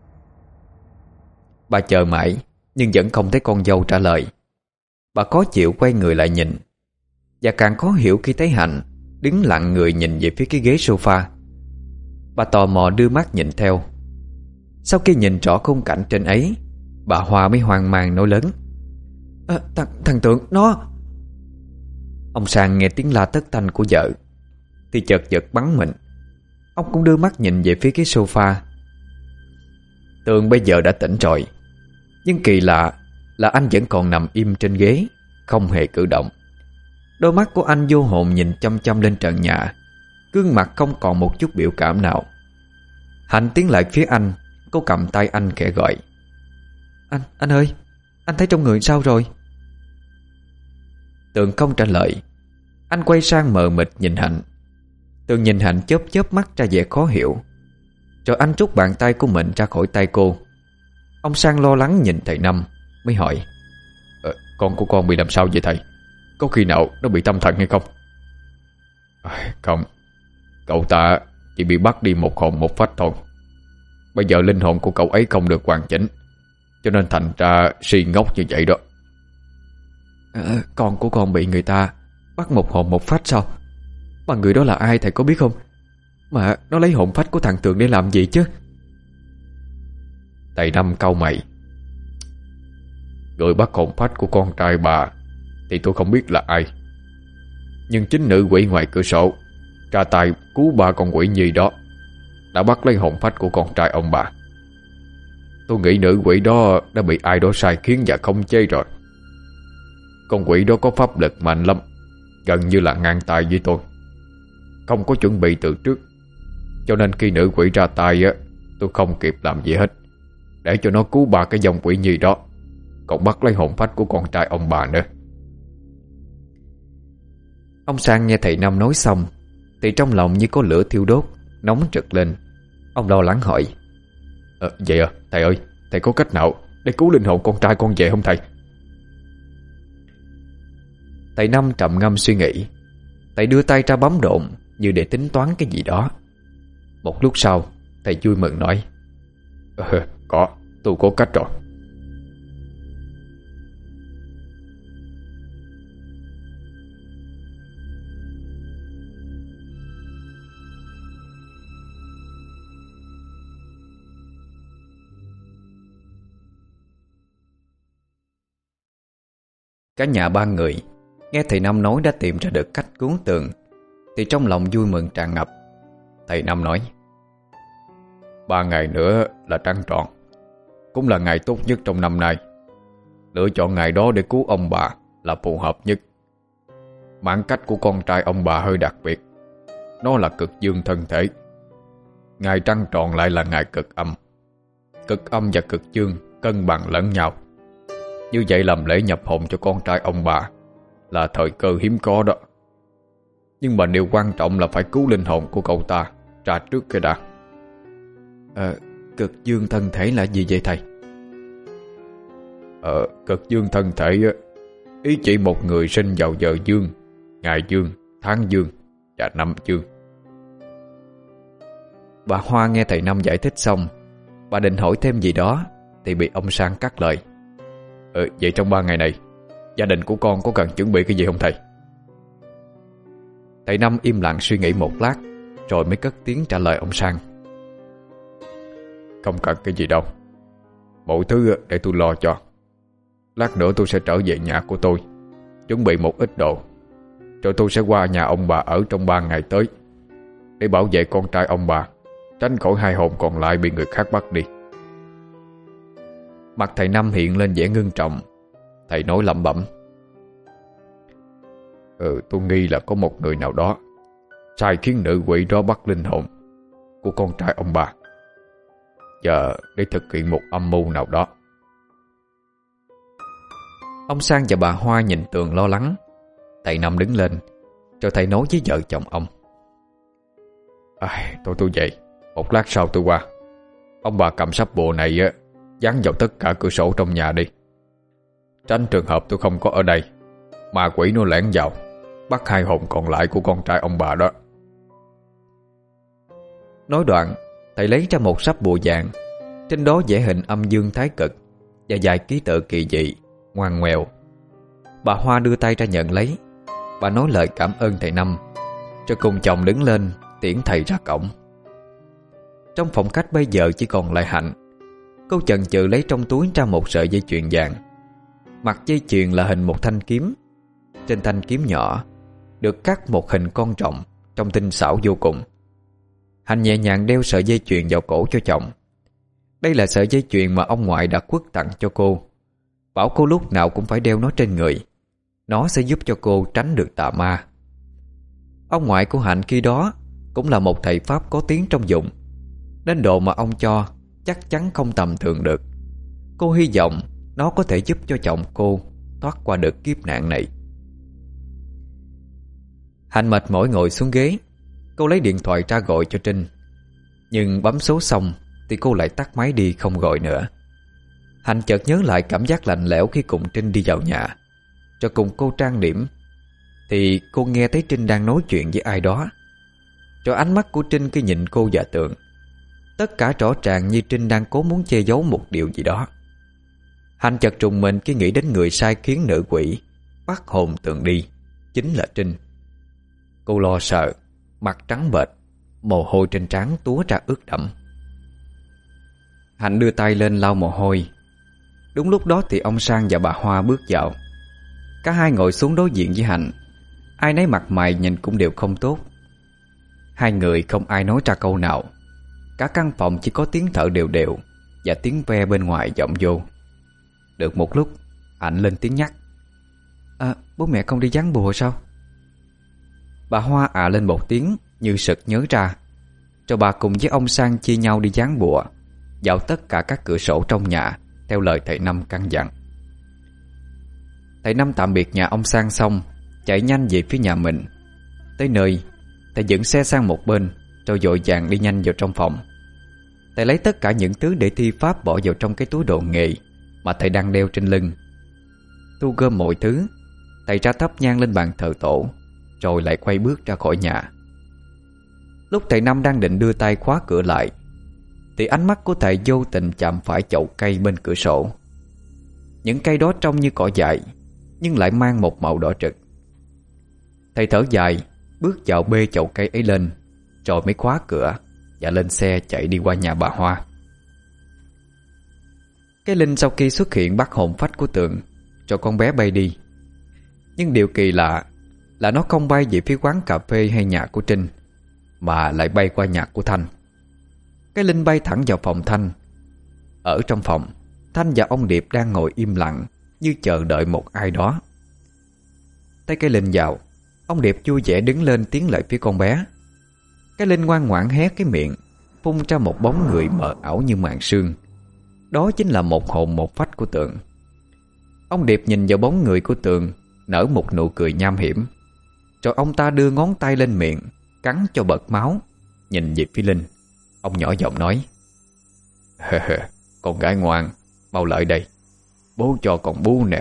Bà chờ mãi nhưng vẫn không thấy con dâu trả lời. Bà khó chịu quay người lại nhìn, và càng khó hiểu khi thấy Hạnh đứng lặng người nhìn về phía cái ghế sofa. Bà tò mò đưa mắt nhìn theo. Sau khi nhìn rõ khung cảnh trên ấy, bà Hoa mới hoang mang nói lớn: à, thằng, thằng Tượng nó... Ông Sang nghe tiếng la tất tanh của vợ thì chợt giật bắn mình. Ông cũng đưa mắt nhìn về phía cái sofa. Tường bây giờ đã tỉnh rồi, nhưng kỳ lạ là anh vẫn còn nằm im trên ghế, không hề cử động. Đôi mắt của anh vô hồn nhìn chăm chăm lên trần nhà, gương mặt không còn một chút biểu cảm nào. Hạnh tiến lại phía anh, cô cầm tay anh khẽ gọi: Anh, anh ơi, anh thấy trong người sao rồi? Tường không trả lời. Anh quay sang mờ mịt nhìn Hạnh. Tường nhìn Hạnh chớp chớp mắt ra vẻ khó hiểu, rồi anh rút bàn tay của mình ra khỏi tay cô. Ông Sang lo lắng nhìn thầy Năm, mới hỏi: ờ, Con của con bị làm sao vậy thầy? Có khi nào nó bị tâm thần hay không? À, không, cậu ta chỉ bị bắt đi một hồn một phách thôi. Bây giờ linh hồn của cậu ấy không được hoàn chỉnh, cho nên thành ra si ngốc như vậy đó. à, Con của con bị người ta bắt một hồn một phách sao? Mà người đó là ai thầy có biết không? Mà nó lấy hồn phách của thằng Tường để làm gì chứ? Thầy Năm cau mày: Người bắt hồn phách của con trai bà thì tôi không biết là ai, nhưng chính nữ quỷ ngoài cửa sổ ra tay cứu ba con quỷ nhi đó đã bắt lấy hồn phách của con trai ông bà. Tôi nghĩ nữ quỷ đó đã bị ai đó sai khiến và khống chế rồi. Con quỷ đó có pháp lực mạnh lắm, gần như là ngang tay với tôi. Không có chuẩn bị từ trước, cho nên khi nữ quỷ ra tay á, tôi không kịp làm gì hết, để cho nó cứu ba cái dòng quỷ nhi đó. còn bắt lấy hồn phách của con trai ông bà nữa. Ông Sang nghe thầy Năm nói xong thì trong lòng như có lửa thiêu đốt, nóng rực lên. Ông lo lắng hỏi: à, Vậy à thầy ơi, thầy có cách nào để cứu linh hồn con trai con về không thầy? Thầy Năm trầm ngâm suy nghĩ. Thầy đưa tay ra bấm độn như để tính toán cái gì đó. Một lúc sau thầy vui mừng nói: à, Có, tôi có cách rồi. Cả nhà ba người nghe thầy Năm nói đã tìm ra được cách cứu Tường thì trong lòng vui mừng tràn ngập. Thầy Năm nói: Ba ngày nữa là trăng tròn, cũng là ngày tốt nhất trong năm nay. Lựa chọn ngày đó để cứu ông bà là phù hợp nhất. Mãn cách của con trai ông bà hơi đặc biệt. Nó là cực dương thân thể. Ngày trăng tròn lại là ngày cực âm. Cực âm và cực dương cân bằng lẫn nhau. Như vậy làm lễ nhập hồn cho con trai ông bà là thời cơ hiếm có đó. Nhưng mà điều quan trọng là phải cứu linh hồn của cậu ta ra trước cái đã. à, Cực dương thân thể là gì vậy thầy? Ờ, cực dương thân thể ý chỉ một người sinh vào giờ dương, ngày dương, tháng dương và năm dương. Bà Hoa nghe thầy Năm giải thích xong, bà định hỏi thêm gì đó thì bị ông Sang cắt lời: Ờ, vậy trong ba ngày này gia đình của con có cần chuẩn bị cái gì không thầy? Thầy Năm im lặng suy nghĩ một lát rồi mới cất tiếng trả lời ông Sang: Không cần cái gì đâu. Mọi thứ để tôi lo cho. Lát nữa tôi sẽ trở về nhà của tôi, chuẩn bị một ít đồ, rồi tôi sẽ qua nhà ông bà ở trong ba ngày tới, để bảo vệ con trai ông bà, tránh khỏi hai hồn còn lại bị người khác bắt đi. Mặt thầy Năm hiện lên vẻ ngưng trọng. Thầy nói lẩm bẩm: Ừ, tôi nghi là có một người nào đó sai khiến nữ quỷ đó bắt linh hồn của con trai ông bà, giờ để thực hiện một âm mưu nào đó. Ông Sang và bà Hoa nhìn Tường lo lắng. Thầy Năm đứng lên, rồi thầy nói với vợ chồng ông: à, Tôi tôi vậy. Một lát sau tôi qua. Ông bà cầm sắp bùa này á, dán vào tất cả cửa sổ trong nhà đi. Tránh trường hợp tôi không có ở đây, ma quỷ nó lẻn vào bắt hai hồn còn lại của con trai ông bà đó. Nói đoạn, thầy lấy ra một sắp bùa vàng. Trên đó vẽ hình âm dương thái cực và vài ký tự kỳ dị, ngoằn ngoèo. Bà Hoa đưa tay ra nhận lấy. Bà nói lời cảm ơn thầy Năm, rồi cùng chồng đứng lên tiễn thầy ra cổng. Trong phòng khách bây giờ chỉ còn lại Hạnh. Cô chần chừ lấy trong túi ra một sợi dây chuyền vàng. Mặt dây chuyền là hình một thanh kiếm. Trên thanh kiếm nhỏ được cắt một hình con rồng trông tinh xảo vô cùng. Hạnh nhẹ nhàng đeo sợi dây chuyền vào cổ cho chồng. Đây là sợi dây chuyền mà ông ngoại đã quất tặng cho cô, bảo cô lúc nào cũng phải đeo nó trên người. Nó sẽ giúp cho cô tránh được tà ma. Ông ngoại của Hạnh khi đó cũng là một thầy Pháp có tiếng trong vùng, nên đồ mà ông cho chắc chắn không tầm thường được. Cô hy vọng nó có thể giúp cho chồng cô thoát qua được kiếp nạn này. Hạnh mệt mỏi ngồi xuống ghế. Cô lấy điện thoại ra gọi cho Trinh, nhưng bấm số xong thì cô lại tắt máy đi không gọi nữa. Hạnh chợt nhớ lại cảm giác lạnh lẽo khi cùng Trinh đi vào nhà, rồi cùng cô trang điểm, thì cô nghe thấy Trinh đang nói chuyện với ai đó. Rồi ánh mắt của Trinh cứ nhìn cô và Tường. Tất cả rõ ràng như Trinh đang cố muốn che giấu một điều gì đó. Hạnh chợt trùng mình khi nghĩ đến người sai khiến nữ quỷ bắt hồn Tường đi chính là Trinh. Cô lo sợ, mặt trắng bệch, mồ hôi trên trán túa ra ướt đẫm. Hạnh đưa tay lên lau mồ hôi. Đúng lúc đó thì ông Sang và bà Hoa bước vào. Cả hai ngồi xuống đối diện với Hạnh. Ai nấy mặt mày nhìn cũng đều không tốt. Hai người không ai nói ra câu nào. Cả căn phòng chỉ có tiếng thở đều đều và tiếng ve bên ngoài vọng vô. Được một lúc, Hạnh lên tiếng nhắc: À, bố mẹ không đi dán bùa sao? Bà Hoa ạ lên một tiếng như sực nhớ ra. Rồi bà cùng với ông Sang chia nhau đi dán bùa vào tất cả các cửa sổ trong nhà theo lời thầy Năm căn dặn. Thầy Năm tạm biệt nhà ông Sang xong, chạy nhanh về phía nhà mình. Tới nơi, thầy dựng xe sang một bên, rồi vội vàng đi nhanh vào trong phòng. Thầy lấy tất cả những thứ để thi pháp bỏ vào trong cái túi đồ nghề mà thầy đang đeo trên lưng. Thu gom mọi thứ, thầy ra thắp nhang lên bàn thờ tổ, rồi lại quay bước ra khỏi nhà. Lúc thầy Năm đang định đưa tay khóa cửa lại, thì ánh mắt của thầy vô tình chạm phải chậu cây bên cửa sổ. Những cây đó trông như cỏ dại, nhưng lại mang một màu đỏ rực. Thầy thở dài, bước vào bê chậu cây ấy lên, rồi mới khóa cửa và lên xe chạy đi qua nhà bà Hoa. Cái Linh sau khi xuất hiện bắt hồn phách của Tường, cho con bé bay đi. Nhưng điều kỳ lạ là nó không bay về phía quán cà phê hay nhà của Trinh, mà lại bay qua nhà của Thanh. Cái Linh bay thẳng vào phòng Thanh. Ở trong phòng, Thanh và ông Điệp đang ngồi im lặng, như chờ đợi một ai đó. Thấy cái Linh vào, ông Điệp vui vẻ đứng lên tiến lại phía con bé. Cái Linh ngoan ngoãn hé cái miệng, phun ra một bóng người mờ ảo như màn sương. Đó chính là một hồn một phách của Tường. Ông Điệp nhìn vào bóng người của Tường, nở một nụ cười nham hiểm. Rồi ông ta đưa ngón tay lên miệng, cắn cho bật máu, nhìn về phía Linh. Ông nhỏ giọng nói: "Con gái ngoan, mau lại đây, bố cho con bú nè."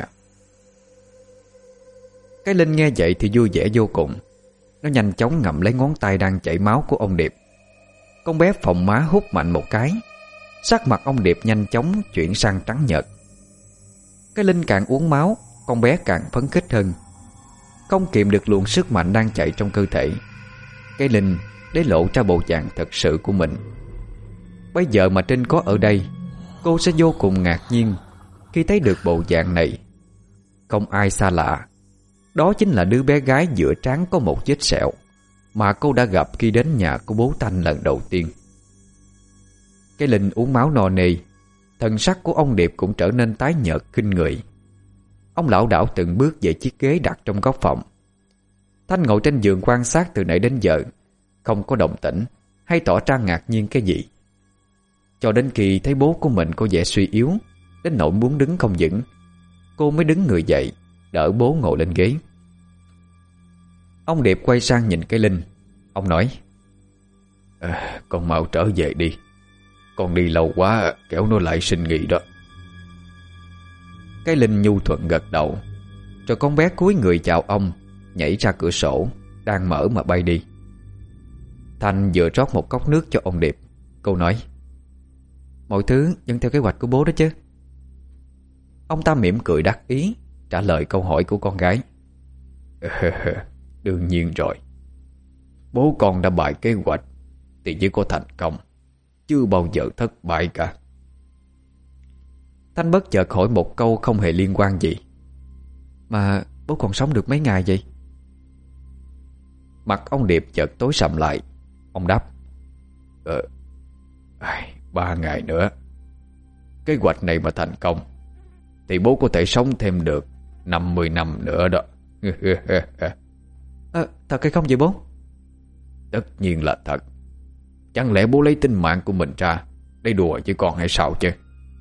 Cái Linh nghe vậy thì vui vẻ vô cùng. Nó nhanh chóng ngậm lấy ngón tay đang chảy máu của ông Điệp. Con bé phồng má hút mạnh một cái. Sắc mặt ông Điệp nhanh chóng chuyển sang trắng nhợt. Cái Linh càng uống máu, con bé càng phấn khích hơn. Không kiềm được luồng sức mạnh đang chạy trong cơ thể, cái Linh để lộ ra bộ dạng thật sự của mình. Bây giờ mà Trinh có ở đây, cô sẽ vô cùng ngạc nhiên khi thấy được bộ dạng này. Không ai xa lạ, đó chính là đứa bé gái giữa trán có một vết sẹo mà cô đã gặp khi đến nhà của bố Thanh lần đầu tiên. Cái Linh uống máu no nê, thần sắc của ông Điệp cũng trở nên tái nhợt kinh người. Ông lảo đảo từng bước về chiếc ghế đặt trong góc phòng. Thanh ngồi trên giường quan sát từ nãy đến giờ, không có động tĩnh hay tỏ ra ngạc nhiên cái gì. Cho đến khi thấy bố của mình có vẻ suy yếu đến nỗi muốn đứng không vững, cô mới đứng người dậy, đỡ bố ngồi lên ghế. Ông Điệp quay sang nhìn cái Linh. Ông nói: à, "Con mau trở về đi, con đi lâu quá kéo nó lại sinh nghỉ đó." Cái Linh nhu thuận gật đầu, rồi con bé cúi người chào ông, nhảy ra cửa sổ đang mở mà bay đi. Thanh vừa rót một cốc nước cho ông Điệp. Cô nói: "Mọi thứ vẫn theo kế hoạch của bố đó chứ?" Ông ta mỉm cười đắc ý trả lời câu hỏi của con gái: "Đương nhiên rồi. Bố con đã bày kế hoạch thì chỉ có thành công, chưa bao giờ thất bại cả." Thanh bất chợt hỏi một câu không hề liên quan gì: "Mà bố còn sống được mấy ngày vậy?" Mặt ông Điệp chợt tối sầm lại. Ông đáp: Ờ Ba ngày nữa. Kế hoạch này mà thành công thì bố có thể sống thêm được năm mươi năm nữa đó. à, Thật hay không vậy bố? Tất nhiên là thật. Chẳng lẽ bố lấy tính mạng của mình ra để đùa chứ con hay sao chứ?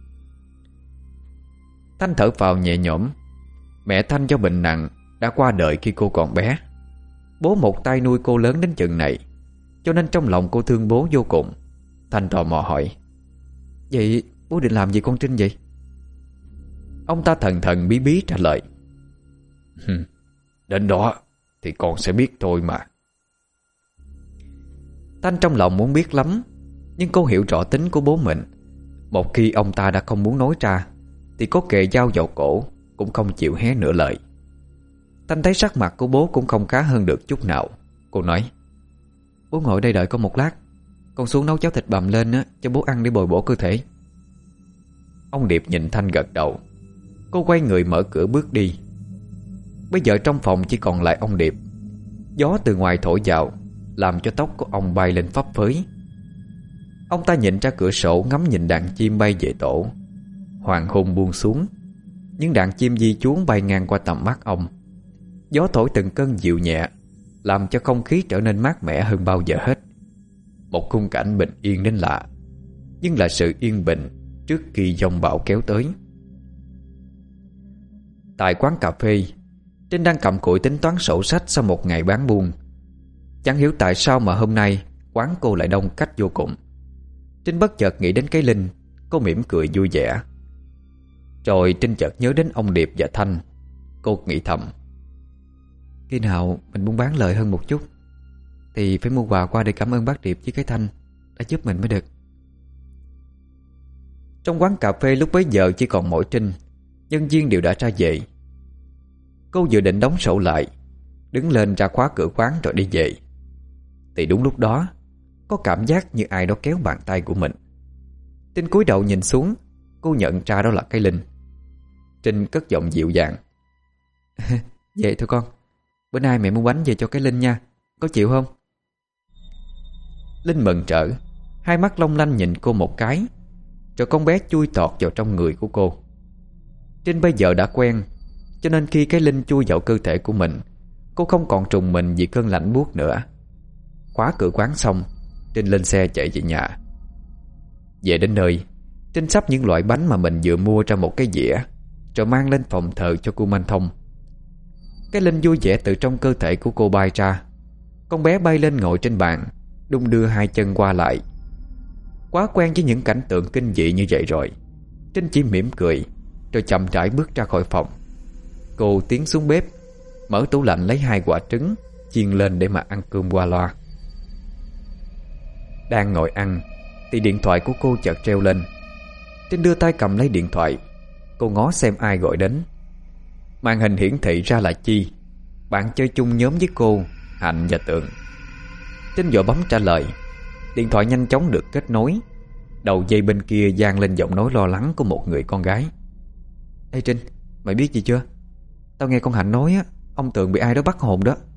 Thanh thở phào nhẹ nhõm. Mẹ Thanh do bệnh nặng đã qua đời khi cô còn bé. Bố một tay nuôi cô lớn đến chừng này, cho nên trong lòng cô thương bố vô cùng. Thanh tò mò hỏi: "Vậy bố định làm gì con Trinh vậy?" Ông ta thần thần bí bí trả lời: "Đến đó thì con sẽ biết thôi mà." Thanh trong lòng muốn biết lắm, nhưng cô hiểu rõ tính của bố mình. Một khi ông ta đã không muốn nói ra thì có kề dao vào cổ cũng không chịu hé nửa lời. Thanh thấy sắc mặt của bố cũng không khá hơn được chút nào. Cô nói: "Bố ngồi đây đợi con một lát, con xuống nấu cháo thịt bằm lên á, cho bố ăn để bồi bổ cơ thể." Ông Điệp nhìn Thanh gật đầu. Cô quay người mở cửa bước đi. Bây giờ trong phòng chỉ còn lại ông Điệp. Gió từ ngoài thổi vào làm cho tóc của ông bay lên phấp phới. Ông ta nhìn ra cửa sổ ngắm nhìn đàn chim bay về tổ. Hoàng hôn buông xuống, những đàn chim di chuốn bay ngang qua tầm mắt ông. Gió thổi từng cơn dịu nhẹ, làm cho không khí trở nên mát mẻ hơn bao giờ hết. Một khung cảnh bình yên đến lạ, nhưng là sự yên bình trước khi giông bão kéo tới. Tại quán cà phê, Trinh đang cầm cụi tính toán sổ sách sau một ngày bán buôn. Chẳng hiểu tại sao mà hôm nay quán cô lại đông khách vô cùng. Trinh bất chợt nghĩ đến cái Linh. Cô mỉm cười vui vẻ. Rồi Trinh chợt nhớ đến ông Điệp và Thanh. Cô nghĩ thầm, khi nào mình muốn bán lời hơn một chút thì phải mua quà qua để cảm ơn bác Điệp với cái Thanh đã giúp mình mới được. Trong quán cà phê lúc bấy giờ chỉ còn mỗi Trinh. Nhân viên đều đã ra về. Cô vừa định đóng sổ lại, đứng lên ra khóa cửa quán rồi đi về, thì đúng lúc đó có cảm giác như ai đó kéo bàn tay của mình. Trinh cúi đầu nhìn xuống. Cô nhận ra đó là cái Linh. Trinh cất giọng dịu dàng. Vậy thôi con, bữa nay mẹ mua bánh về cho cái Linh nha, có chịu không? Linh mừng rỡ, hai mắt long lanh nhìn cô một cái, rồi con bé chui tọt vào trong người của cô. Trinh bây giờ đã quen, cho nên khi cái Linh chui vào cơ thể của mình, cô không còn trùng mình vì cơn lạnh buốt nữa. Khóa cửa quán xong, Trinh lên xe chạy về nhà. Về đến nơi, Trinh sắp những loại bánh mà mình vừa mua ra một cái dĩa, rồi mang lên phòng thờ cho cô Manh Thông. Cái Linh vui vẻ từ trong cơ thể của cô bay ra. Con bé bay lên ngồi trên bàn, đung đưa hai chân qua lại. Quá quen với những cảnh tượng kinh dị như vậy rồi, Trinh chỉ mỉm cười, rồi chậm rãi bước ra khỏi phòng. Cô tiến xuống bếp, mở tủ lạnh lấy hai quả trứng, chiên lên để mà ăn cơm qua loa. Đang ngồi ăn thì điện thoại của cô chợt reo lên. Trinh đưa tay cầm lấy điện thoại. Cô ngó xem ai gọi đến. Màn hình hiển thị ra là Chi, bạn chơi chung nhóm với cô, Hạnh và Tượng. Trinh vội bấm trả lời. Điện thoại nhanh chóng được kết nối. Đầu dây bên kia vang lên giọng nói lo lắng của một người con gái. Ê Trinh, mày biết gì chưa? Tao nghe con Hạnh nói á, ông Tượng bị ai đó bắt hồn đó.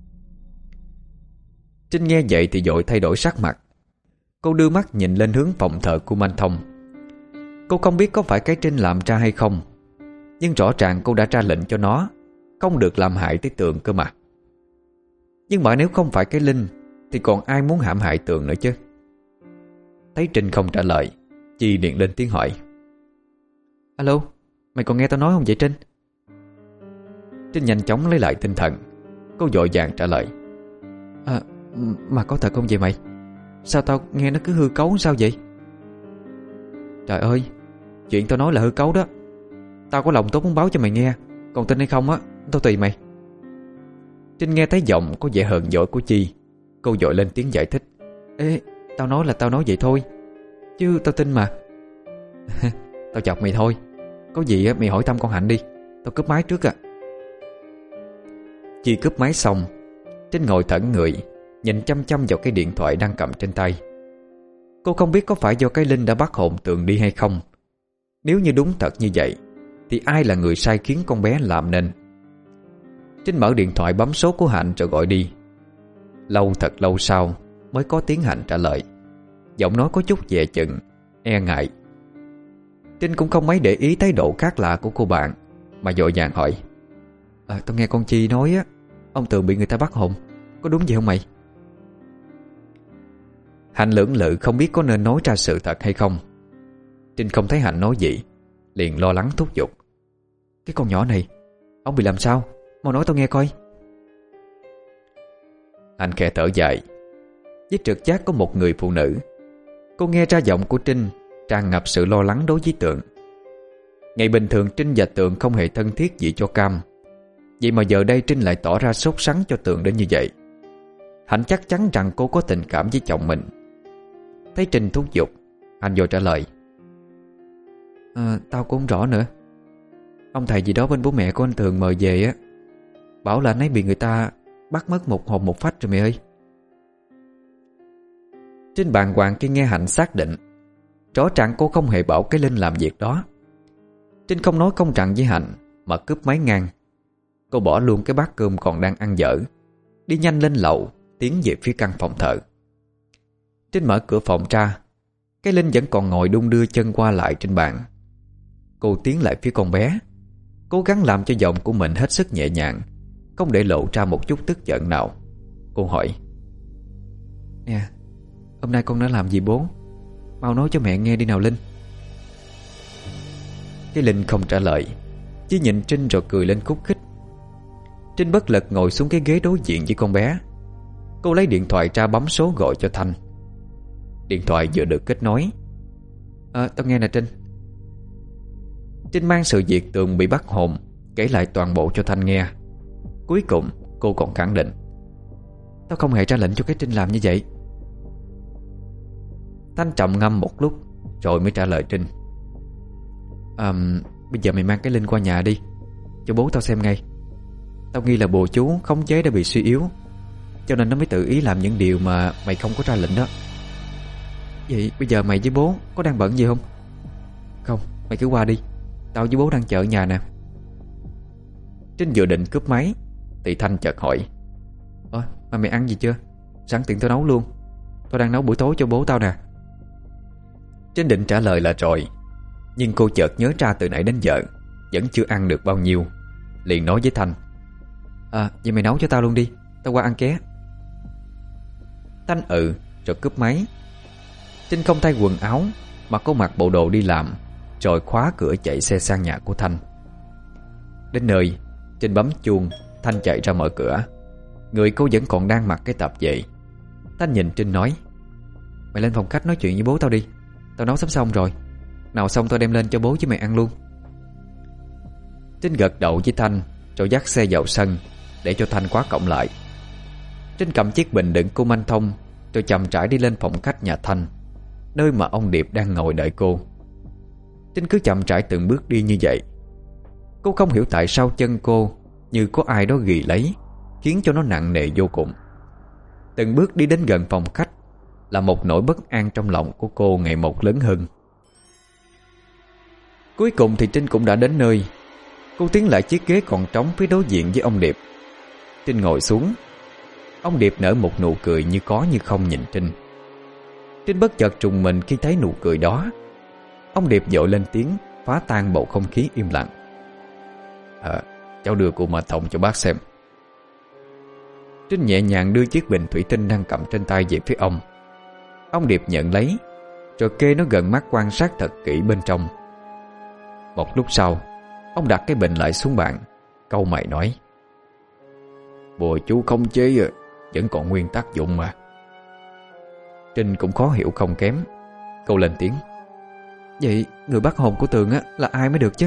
Trinh nghe vậy thì vội thay đổi sắc mặt. Cô đưa mắt nhìn lên hướng phòng thờ của Manh Thông. Cô không biết có phải cái Trinh làm ra hay không, nhưng rõ ràng cô đã ra lệnh cho nó không được làm hại tới Tượng cơ mà. Nhưng mà nếu không phải cái Linh thì còn ai muốn hãm hại Tượng nữa chứ? Thấy Trinh không trả lời, Chi điện lên tiếng hỏi. Alo, mày còn nghe tao nói không vậy Trinh? Trinh nhanh chóng lấy lại tinh thần. Cô vội vàng trả lời. À, mà có thật không vậy mày? Sao tao nghe nó cứ hư cấu sao vậy? Trời ơi, chuyện tao nói là hư cấu đó. Tao có lòng tốt muốn báo cho mày nghe, còn tin hay không á, tao tùy mày. Trinh nghe thấy giọng có vẻ hờn dỗi của Chi. Cô vội lên tiếng giải thích. Ê, tao nói là tao nói vậy thôi, chứ tao tin mà. Tao chọc mày thôi. Có gì á mày hỏi thăm con Hạnh đi, tao cúp máy trước à. Chi cúp máy xong, Trinh ngồi thẫn người, nhìn chăm chăm vào cái điện thoại đang cầm trên tay. Cô không biết có phải do cái Linh đã bắt hồn Tượng đi hay không. Nếu như đúng thật như vậy thì ai là người sai khiến con bé làm nên? Trinh mở điện thoại bấm số của Hạnh rồi gọi đi. Lâu thật lâu sau mới có tiếng Hạnh trả lời. Giọng nói có chút dè chừng, e ngại. Trinh cũng không mấy để ý thái độ khác lạ của cô bạn, mà vội vàng hỏi. À, tao nghe con Chi nói á, ông Tượng bị người ta bắt hồn, có đúng vậy không mày? Hạnh lưỡng lự không biết có nên nói ra sự thật hay không. Trinh không thấy Hạnh nói gì, liền lo lắng thúc giục. Cái con nhỏ này, ông bị làm sao? Mau nói tao nghe coi. Hạnh khẽ thở dài. Với trực giác có một người phụ nữ, cô nghe ra giọng của Trinh tràn ngập sự lo lắng đối với Tượng. Ngày bình thường Trinh và Tượng không hề thân thiết gì cho cam, vậy mà giờ đây Trinh lại tỏ ra sốt sắng cho Tượng đến như vậy. Hạnh chắc chắn rằng cô có tình cảm với chồng mình. Thấy Trinh thúc giục, Hạnh vội trả lời. À, tao cũng không rõ nữa. Ông thầy gì đó bên bố mẹ của anh Tượng mời về á, bảo là anh ấy bị người ta bắt mất một hồn một phách rồi mẹ ơi. Trinh bàng hoàng khi nghe Hạnh xác định. Rõ ràng cô không hề bảo cái Linh làm việc đó. Trinh không nói công trạng với Hạnh mà cướp máy ngang. Cô bỏ luôn cái bát cơm còn đang ăn dở, đi nhanh lên lầu, tiến về phía căn phòng thờ. Trinh mở cửa phòng ra. Cái Linh vẫn còn ngồi đung đưa chân qua lại trên bàn. Cô tiến lại phía con bé, cố gắng làm cho giọng của mình hết sức nhẹ nhàng, không để lộ ra một chút tức giận nào. Cô hỏi. Nè, hôm nay con đã làm gì bố? Mau nói cho mẹ nghe đi nào Linh. Cái Linh không trả lời. Chỉ nhìn Trinh rồi cười lên khúc khích. Trinh bất lực ngồi xuống cái ghế đối diện với con bé. Cô lấy điện thoại ra bấm số gọi cho Thanh. Điện thoại vừa được kết nối. À, tao nghe nè Trinh. Trinh mang sự việc Tường bị bắt hồn kể lại toàn bộ cho Thanh nghe. Cuối cùng cô còn khẳng định: tao không hề ra lệnh cho cái Trinh làm như vậy. Thanh trầm ngâm một lúc rồi mới trả lời Trinh: à, bây giờ mày mang cái Linh qua nhà đi, cho bố tao xem ngay. Tao nghi là bùa chú khống chế đã bị suy yếu, cho nên nó mới tự ý làm những điều mà mày không có ra lệnh đó. Vậy bây giờ mày với bố có đang bận gì không? Không, mày cứ qua đi, tao với bố đang chờ ở nhà nè. Trinh vừa định cướp máy thì Thanh chợt hỏi: Ơ, mà mày ăn gì chưa? Sẵn tiện tao nấu luôn. Tao đang nấu buổi tối cho bố tao nè. Trinh định trả lời là rồi, nhưng cô chợt nhớ ra từ nãy đến giờ vẫn chưa ăn được bao nhiêu, liền nói với Thanh: À, vậy mày nấu cho tao luôn đi, tao qua ăn ké. Thanh ừ rồi cướp máy. Trinh không thay quần áo mà có mặc bộ đồ đi làm, rồi khóa cửa chạy xe sang nhà của Thanh. Đến nơi, Trinh bấm chuông. Thanh chạy ra mở cửa. Người cô vẫn còn đang mặc cái tạp dề. Thanh nhìn Trinh nói: Mày lên phòng khách nói chuyện với bố tao đi, tao nấu sắp xong rồi. Nào xong tao đem lên cho bố với mày ăn luôn. Trinh gật đầu với Thanh rồi dắt xe vào sân để cho Thanh khóa cổng lại. Trinh cầm chiếc bình đựng cô manh thông rồi chậm rãi đi lên phòng khách nhà Thanh, nơi mà ông Điệp đang ngồi đợi cô. Trinh cứ chậm rãi từng bước đi như vậy. Cô không hiểu tại sao chân cô như có ai đó ghì lấy, khiến cho nó nặng nề vô cùng. Từng bước đi đến gần phòng khách là một nỗi bất an trong lòng của cô ngày một lớn hơn. Cuối cùng thì Trinh cũng đã đến nơi. Cô tiến lại chiếc ghế còn trống phía đối diện với ông Điệp. Trinh ngồi xuống. Ông Điệp nở một nụ cười như có như không nhìn Trinh. Trinh bất chợt trùng mình khi thấy nụ cười đó. Ông Điệp vội lên tiếng phá tan bầu không khí im lặng: À, cháu đưa cô ma thông cho bác xem. Trinh nhẹ nhàng đưa chiếc bình thủy tinh đang cầm trên tay về phía ông. Ông Điệp nhận lấy rồi kê nó gần mắt quan sát thật kỹ bên trong. Một lúc sau, ông đặt cái bình lại xuống bàn, cau mày nói: Bùa chú khống chế vẫn còn nguyên tác dụng mà. Trinh cũng khó hiểu không kém. Cô lên tiếng: Vậy người bắt hồn của Tường á là ai mới được chứ?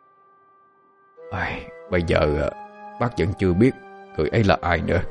À, bây giờ bác vẫn chưa biết người ấy là ai nữa.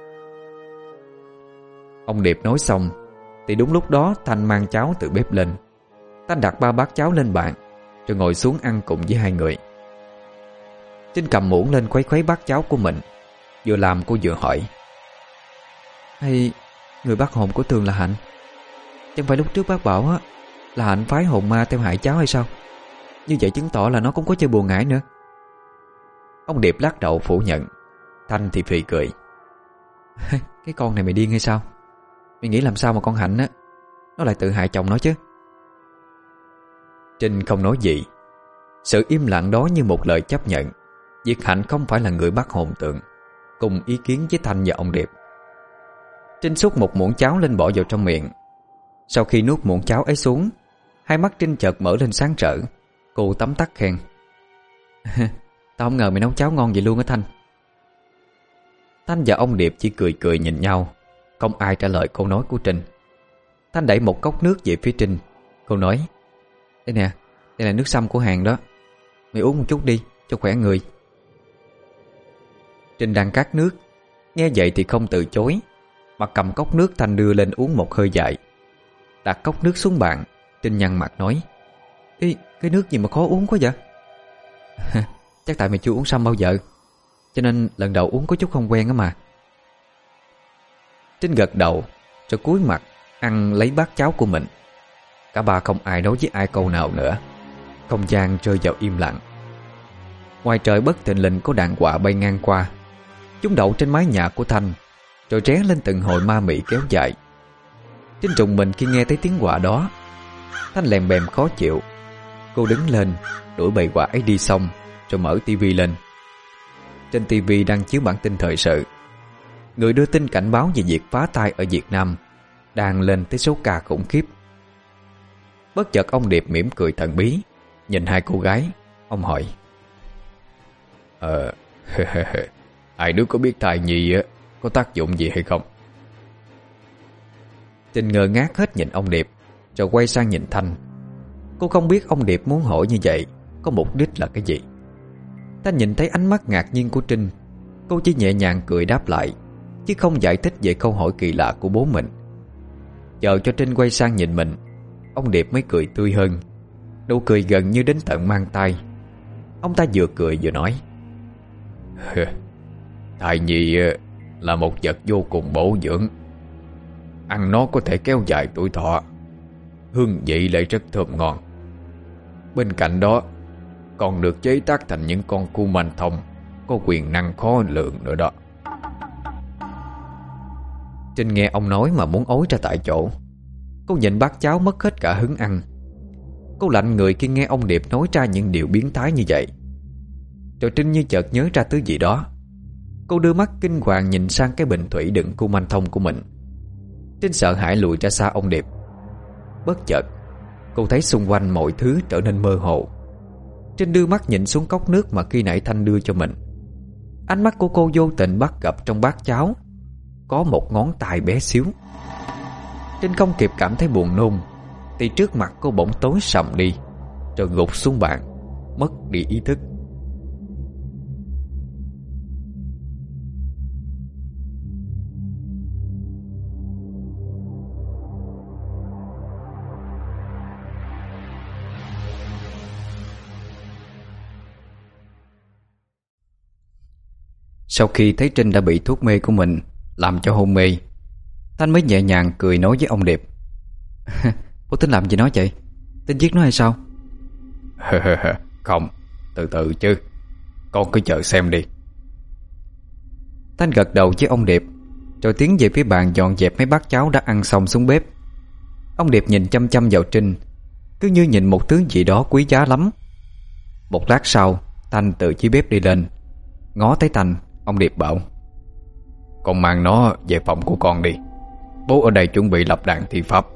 Ông Điệp nói xong thì đúng lúc đó Thanh mang cháo từ bếp lên. Thanh đặt ba bát cháo lên bàn rồi ngồi xuống ăn cùng với hai người. Trinh cầm muỗng lên khuấy khuấy bát cháo của mình. Vừa làm cô vừa hỏi: Hay người bắt hồn của Tường là Hạnh? Chẳng phải lúc trước bác bảo á là Hạnh phái hồn ma theo hại cháu hay sao? Như vậy chứng tỏ là nó cũng có chơi bùa ngải nữa. Ông Điệp lắc đầu phủ nhận. Thanh thì phì cười: Cái con này mày điên hay sao? Mày nghĩ làm sao mà con Hạnh á nó lại tự hại chồng nó chứ? Trinh không nói gì. Sự im lặng đó như một lời chấp nhận việc Hạnh không phải là người bắt hồn Tường, cùng ý kiến với Thanh và ông Điệp. Trinh xúc một muỗng cháo lên bỏ vào trong miệng. Sau khi nuốt muỗng cháo ấy xuống, hai mắt Trinh chợt mở lên sáng rỡ. Cô tấm tắc khen: Tao không ngờ mày nấu cháo ngon vậy luôn á Thanh. Thanh và ông Điệp chỉ cười cười nhìn nhau, không ai trả lời câu nói của Trinh. Thanh đẩy một cốc nước về phía Trinh. Cô nói: Đây nè, đây là nước sâm của hàng đó, mày uống một chút đi cho khỏe người. Trinh đang cắt nước, nghe vậy thì không từ chối, mà cầm cốc nước Thanh đưa lên uống một hơi dài. Đặt cốc nước xuống bàn, Trinh nhăn mặt nói: Ê, cái nước gì mà khó uống quá vậy? Chắc tại mày chưa uống sâm bao giờ, cho nên lần đầu uống có chút không quen á mà. Trinh gật đầu rồi cúi mặt ăn lấy bát cháo của mình. Cả ba không ai nói với ai câu nào nữa. Không gian rơi vào im lặng. Ngoài trời bất thình lình có đàn quạ bay ngang qua. Chúng đậu trên mái nhà của Thanh, rồi ré lên từng hồi ma mị kéo dài. Trinh trùng mình khi nghe thấy tiếng quạ đó. Thanh lèm bèm khó chịu. Cô đứng lên đuổi bầy quạ ấy đi xong, rồi mở tivi lên. Trên tivi đang chiếu bản tin thời sự. Người đưa tin cảnh báo về việc phá thai ở Việt Nam đang lên tới số ca khủng khiếp. Bất chợt ông Điệp mỉm cười thần bí nhìn hai cô gái. Ông hỏi: Ờ Hai đứa có biết thai nhi á có tác dụng gì hay không? Trinh ngơ ngác hết nhìn ông Điệp, rồi quay sang nhìn Thanh. Cô không biết ông Điệp muốn hỏi như vậy có mục đích là cái gì. Thanh nhìn thấy ánh mắt ngạc nhiên của Trinh, cô chỉ nhẹ nhàng cười đáp lại, chứ không giải thích về câu hỏi kỳ lạ của bố mình. Chờ cho Trinh quay sang nhìn mình, ông Điệp mới cười tươi hơn, nụ cười gần như đến tận mang tai. Ông ta vừa cười vừa nói: thai nhi là một vật vô cùng bổ dưỡng, ăn nó có thể kéo dài tuổi thọ, hương vị lại rất thơm ngon. Bên cạnh đó còn được chế tác thành những con kuman thông có quyền năng khó lượng nữa đó. Trinh nghe ông nói mà muốn ối ra tại chỗ. Cô nhìn bát cháo mất hết cả hứng ăn. Cô lạnh người khi nghe ông Điệp nói ra những điều biến thái như vậy. Rồi Trinh như chợt nhớ ra thứ gì đó. Cô đưa mắt kinh hoàng nhìn sang cái bình thủy đựng kuman thông của mình. Trinh sợ hãi lùi ra xa ông Điệp. Bất chợt cô thấy xung quanh mọi thứ trở nên mơ hồ. Trinh đưa mắt nhìn xuống cốc nước mà khi nãy Thanh đưa cho mình. Ánh mắt của cô vô tình bắt gặp trong bát cháo có một ngón tay bé xíu. Trinh không kịp cảm thấy buồn nôn thì trước mặt cô bỗng tối sầm đi, rồi gục xuống bàn, mất đi ý thức. Sau khi thấy Trinh đã bị thuốc mê của mình làm cho hôn mê, Thanh mới nhẹ nhàng cười nói với ông Điệp: bố tính làm gì nó vậy? Tính giết nó hay sao? Không, từ từ chứ, con cứ chờ xem đi. Thanh gật đầu với ông Điệp, rồi tiến về phía bàn dọn dẹp mấy bát cháo đã ăn xong xuống bếp. Ông Điệp nhìn chăm chăm vào Trinh, cứ như nhìn một thứ gì đó quý giá lắm. Một lát sau, Thanh từ dưới bếp đi lên. Ngó thấy Thanh, ông Điệp bảo: con mang nó về phòng của con đi, bố ở đây chuẩn bị lập đàn thi pháp.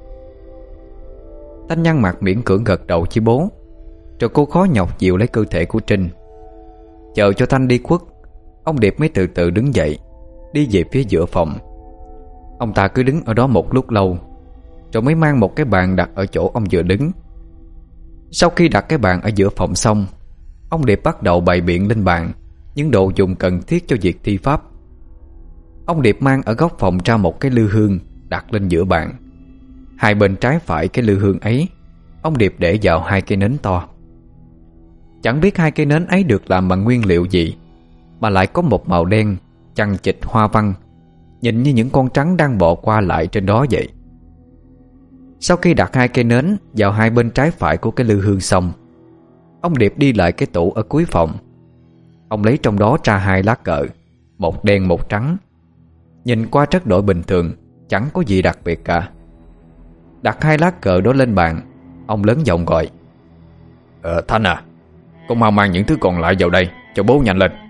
Thanh nhăn mặt miễn cưỡng gật đầu với bố. Rồi cô khó nhọc dịu lấy cơ thể của Trinh. Chờ cho Thanh đi khuất, ông Điệp mới từ từ đứng dậy, đi về phía giữa phòng. Ông ta cứ đứng ở đó một lúc lâu, rồi mới mang một cái bàn đặt ở chỗ ông vừa đứng. Sau khi đặt cái bàn ở giữa phòng xong, ông Điệp bắt đầu bày biện lên bàn những đồ dùng cần thiết cho việc thi pháp. Ông Điệp mang ở góc phòng ra một cái lư hương đặt lên giữa bàn. Hai bên trái phải cái lư hương ấy, ông Điệp để vào hai cây nến to. Chẳng biết hai cây nến ấy được làm bằng nguyên liệu gì mà lại có một màu đen chằng chịt hoa văn, nhìn như những con trắng đang bò qua lại trên đó vậy. Sau khi đặt hai cây nến vào hai bên trái phải của cái lư hương xong, ông Điệp đi lại cái tủ ở cuối phòng. Ông lấy trong đó ra hai lá cờ, một đen một trắng. Nhìn qua rất đổi bình thường, chẳng có gì đặc biệt cả. Đặt hai lá cờ đó lên bàn, ông lớn giọng gọi: Ờ Thanh à, con mau mang những thứ còn lại vào đây cho bố nhanh lên.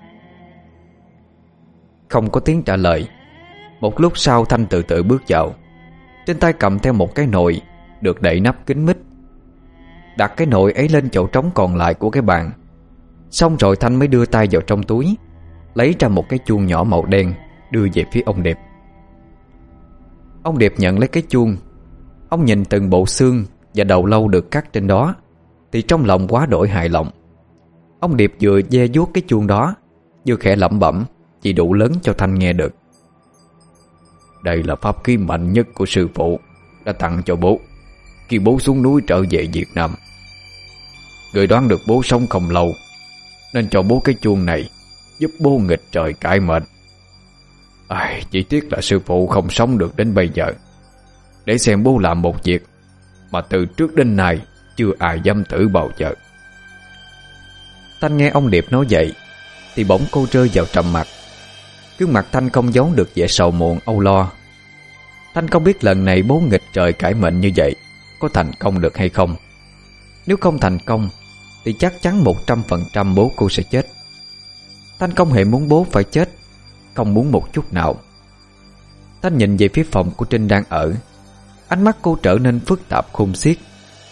Không có tiếng trả lời. Một lúc sau Thanh từ từ bước vào. Trên tay cầm theo một cái nồi được đậy nắp kín mít. Đặt cái nồi ấy lên chỗ trống còn lại của cái bàn. Xong rồi Thanh mới đưa tay vào trong túi, lấy ra một cái chuông nhỏ màu đen, đưa về phía ông Điệp. Ông Điệp nhận lấy cái chuông. Ông nhìn từng bộ xương và đầu lâu được cắt trên đó thì trong lòng quá đổi hài lòng. Ông Điệp vừa ve vuốt cái chuông đó, vừa khẽ lẩm bẩm chỉ đủ lớn cho Thanh nghe được: Đây là pháp khí mạnh nhất của sư phụ đã tặng cho bố khi bố xuống núi trở về Việt Nam. Người đoán được bố sống không lâu, nên cho bố cái chuông này giúp bố nghịch trời cải mệnh. À, chỉ tiếc là sư phụ không sống được đến bây giờ để xem bố làm một việc mà từ trước đến nay chưa ai dám thử bao giờ. Thanh nghe ông Điệp nói vậy thì bỗng cô rơi vào trầm mặc. Gương mặt Thanh không giấu được vẻ sầu muộn âu lo. Thanh không biết lần này bố nghịch trời cải mệnh như vậy có thành công được hay không. Nếu không thành công thì chắc chắn một trăm phần trăm bố cô sẽ chết. Thanh không hề muốn bố phải chết, không muốn một chút nào. Thanh nhìn về phía phòng của Trinh đang ở. Ánh mắt cô trở nên phức tạp khôn xiết.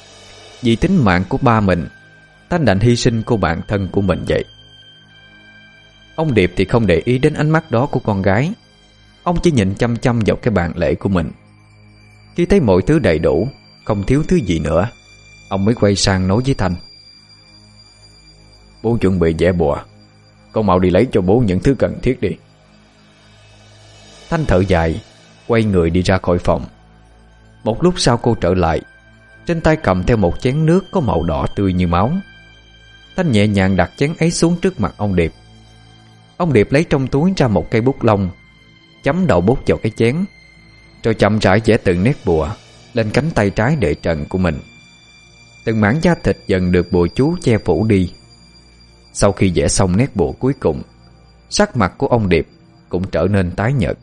Vì tính mạng của ba mình, Thanh đành hy sinh cô bạn thân của mình vậy. Ông Điệp thì không để ý đến ánh mắt đó của con gái. Ông chỉ nhìn chăm chăm vào cái bàn lễ của mình. Khi thấy mọi thứ đầy đủ, không thiếu thứ gì nữa, ông mới quay sang nói với Thanh: Bố chuẩn bị vẽ bùa, con mau đi lấy cho bố những thứ cần thiết đi. Thanh thở dài, quay người đi ra khỏi phòng. Một lúc sau cô trở lại, trên tay cầm theo một chén nước có màu đỏ tươi như máu. Thanh nhẹ nhàng đặt chén ấy xuống trước mặt ông Điệp. Ông Điệp lấy trong túi ra một cây bút lông, chấm đầu bút vào cái chén, rồi chậm rãi vẽ từng nét bùa lên cánh tay trái để trần của mình. Từng mảng da thịt dần được bùa chú che phủ đi. Sau khi vẽ xong nét bùa cuối cùng, sắc mặt của ông Điệp cũng trở nên tái nhợt.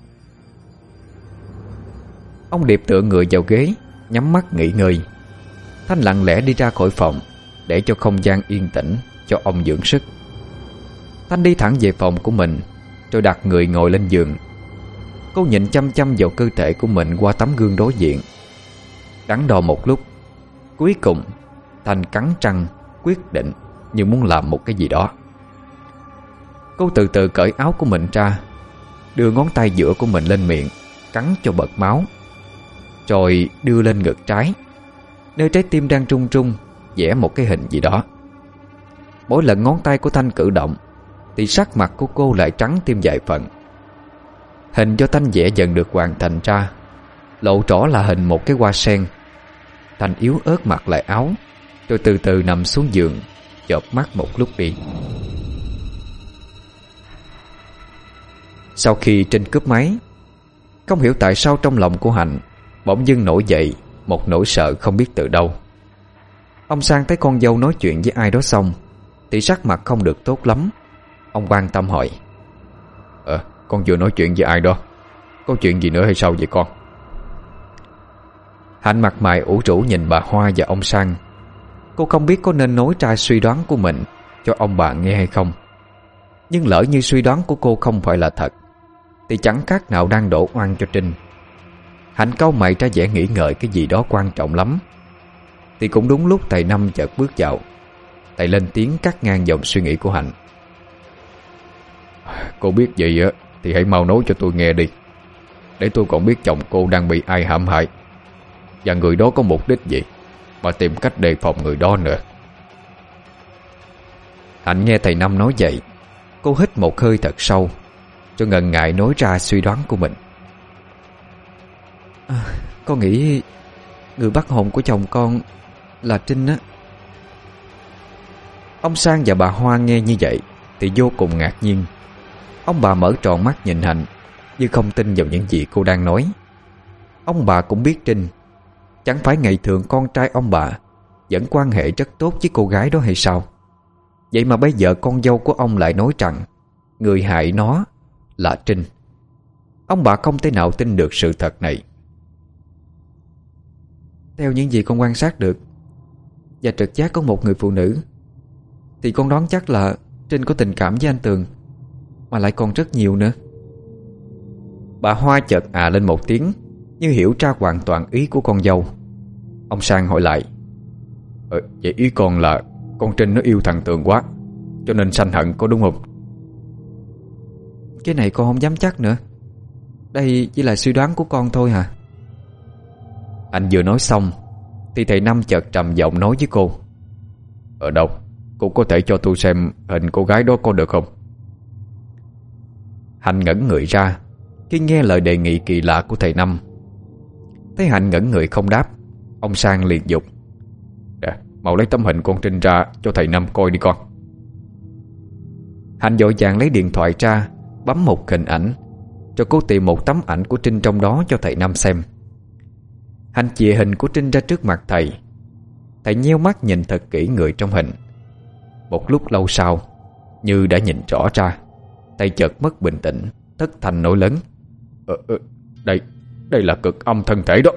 Ông Điệp tựa người vào ghế, nhắm mắt nghỉ ngơi. Thanh lặng lẽ đi ra khỏi phòng, để cho không gian yên tĩnh cho ông dưỡng sức. Thanh đi thẳng về phòng của mình, rồi đặt người ngồi lên giường. Cô nhìn chăm chăm vào cơ thể của mình qua tấm gương đối diện. Đắn đo một lúc, cuối cùng Thanh cắn răng quyết định như muốn làm một cái gì đó. Cô từ từ cởi áo của mình ra, đưa ngón tay giữa của mình lên miệng, cắn cho bật máu, rồi đưa lên ngực trái, nơi trái tim đang rung rung, vẽ một cái hình gì đó. Mỗi lần ngón tay của Thanh cử động thì sắc mặt của cô lại trắng thêm vài phần. Hình do Thanh vẽ dần được hoàn thành ra, lộ rõ là hình một cái hoa sen. Thanh yếu ớt mặc lại áo, rồi từ từ nằm xuống giường, chợp mắt một lúc đi. Sau khi Trinh cướp máy, không hiểu tại sao trong lòng của Hạnh bỗng dưng nổi dậy một nỗi sợ không biết từ đâu. Ông Sang thấy con dâu nói chuyện với ai đó xong thì sắc mặt không được tốt lắm. Ông quan tâm hỏi: Ờ, con vừa nói chuyện với ai đó? Có chuyện gì nữa hay sao vậy con? Hạnh mặt mày ủ rũ nhìn bà Hoa và ông Sang. Cô không biết có nên nói ra suy đoán của mình cho ông bà nghe hay không. Nhưng lỡ như suy đoán của cô không phải là thật thì chẳng khác nào đang đổ oan cho Trinh. Hạnh cau mày ra vẻ nghĩ ngợi cái gì đó quan trọng lắm. Thì cũng đúng lúc thầy Năm chợt bước vào. Thầy lên tiếng cắt ngang dòng suy nghĩ của Hạnh: Cô biết gì á thì hãy mau nói cho tôi nghe đi, để tôi còn biết chồng cô đang bị ai hãm hại, và người đó có mục đích gì, mà tìm cách đề phòng người đó nữa. Hạnh nghe thầy Năm nói vậy, cô hít một hơi thật sâu, cho ngần ngại nói ra suy đoán của mình. À, con nghĩ người bắt hồn của chồng con là Trinh á. Ông Sang và bà Hoa nghe như vậy thì vô cùng ngạc nhiên. Ông bà mở tròn mắt nhìn Hạnh, như không tin vào những gì cô đang nói. Ông bà cũng biết Trinh. Chẳng phải ngày thường con trai ông bà vẫn quan hệ rất tốt với cô gái đó hay sao? Vậy mà bây giờ con dâu của ông lại nói rằng người hại nó là Trinh. Ông bà không thể nào tin được sự thật này. Theo những gì con quan sát được và trực giác của một người phụ nữ thì con đoán chắc là Trinh có tình cảm với anh Tường, mà lại còn rất nhiều nữa. Bà Hoa chợt à lên một tiếng, như hiểu ra hoàn toàn ý của con dâu. Ông Sang hỏi lại: ờ, Vậy ý con là con Trinh nó yêu thằng Tường quá, cho nên sanh hận có đúng không? Cái này con không dám chắc nữa. Đây chỉ là suy đoán của con thôi hả? Anh vừa nói xong thì thầy Năm chợt trầm giọng nói với cô: Ở đâu? Cô có thể cho tôi xem hình cô gái đó có được không? Hạnh ngẩn người ra khi nghe lời đề nghị kỳ lạ của thầy Năm. Thấy Hạnh ngẩn người không đáp, ông Sang liền dục: Nè, mau lấy tấm hình con Trinh ra cho thầy Năm coi đi con. Hạnh vội vàng lấy điện thoại ra, bấm một hình ảnh, rồi cô tìm một tấm ảnh của Trinh trong đó cho thầy Năm xem. Hạnh chìa hình của Trinh ra trước mặt thầy. Thầy nheo mắt nhìn thật kỹ người trong hình. Một lúc lâu sau, như đã nhìn rõ ra, thầy chợt mất bình tĩnh, thất thanh nổi lớn: ờ, ờ, Đây, đây là cực âm thân thể đó.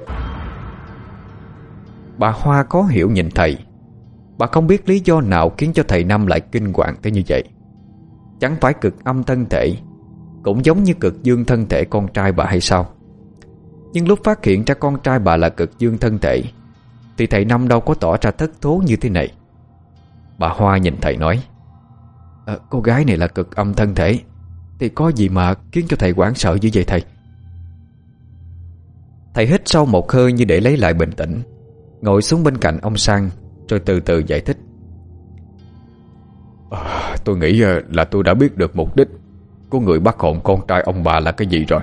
Bà Hoa khó hiểu nhìn thầy. Bà không biết lý do nào khiến cho thầy Năm lại kinh hoàng tới như vậy. Chẳng phải cực âm thân thể cũng giống như cực dương thân thể con trai bà hay sao? Nhưng lúc phát hiện ra con trai bà là cực dương thân thể thì thầy Năm đâu có tỏ ra thất thố như thế này. Bà Hoa nhìn thầy nói: à, Cô gái này là cực âm thân thể, thì có gì mà khiến cho thầy hoảng sợ như vậy thầy? Thầy hít sâu một hơi như để lấy lại bình tĩnh, ngồi xuống bên cạnh ông Sang, rồi từ từ giải thích. à, Tôi nghĩ là tôi đã biết được mục đích của người bắt hồn con trai ông bà là cái gì rồi.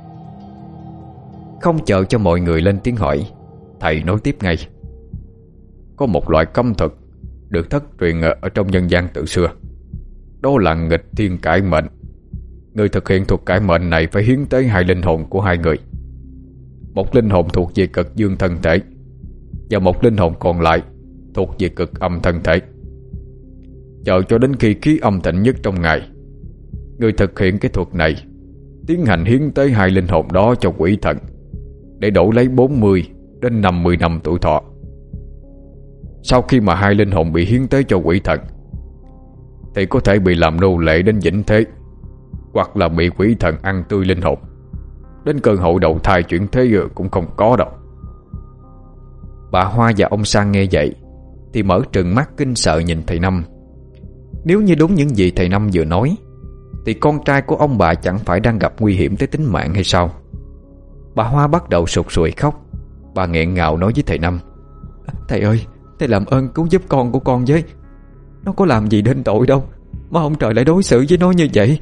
Không chờ cho mọi người lên tiếng hỏi, thầy nói tiếp ngay. Có một loại cấm thuật được thất truyền ở trong nhân gian từ xưa, đó là nghịch thiên cải mệnh. Người thực hiện thuật cải mệnh này phải hiến tế hai linh hồn của hai người. Một linh hồn thuộc về cực dương thân thể, và một linh hồn còn lại thuộc về cực âm thân thể. Chờ cho đến khi khí âm thịnh nhất trong ngày, người thực hiện cái thuật này tiến hành hiến tế hai linh hồn đó cho quỷ thần, để đổi lấy bốn mươi đến năm mươi năm tuổi thọ. Sau khi mà hai linh hồn bị hiến tế cho quỷ thần, thì có thể bị làm nô lệ đến vĩnh thế, hoặc là bị quỷ thần ăn tươi linh hồn, đến cơ hội đầu thai chuyển thế cũng không có đâu. Bà Hoa và ông Sang nghe vậy thì mở trừng mắt kinh sợ nhìn thầy Năm. Nếu như đúng những gì thầy Năm vừa nói, thì con trai của ông bà chẳng phải đang gặp nguy hiểm tới tính mạng hay sao? Bà Hoa bắt đầu sụt sùi khóc. Bà nghẹn ngào nói với thầy Năm: Thầy ơi, thầy làm ơn cứu giúp con của con với. Nó có làm gì đến tội đâu mà ông trời lại đối xử với nó như vậy.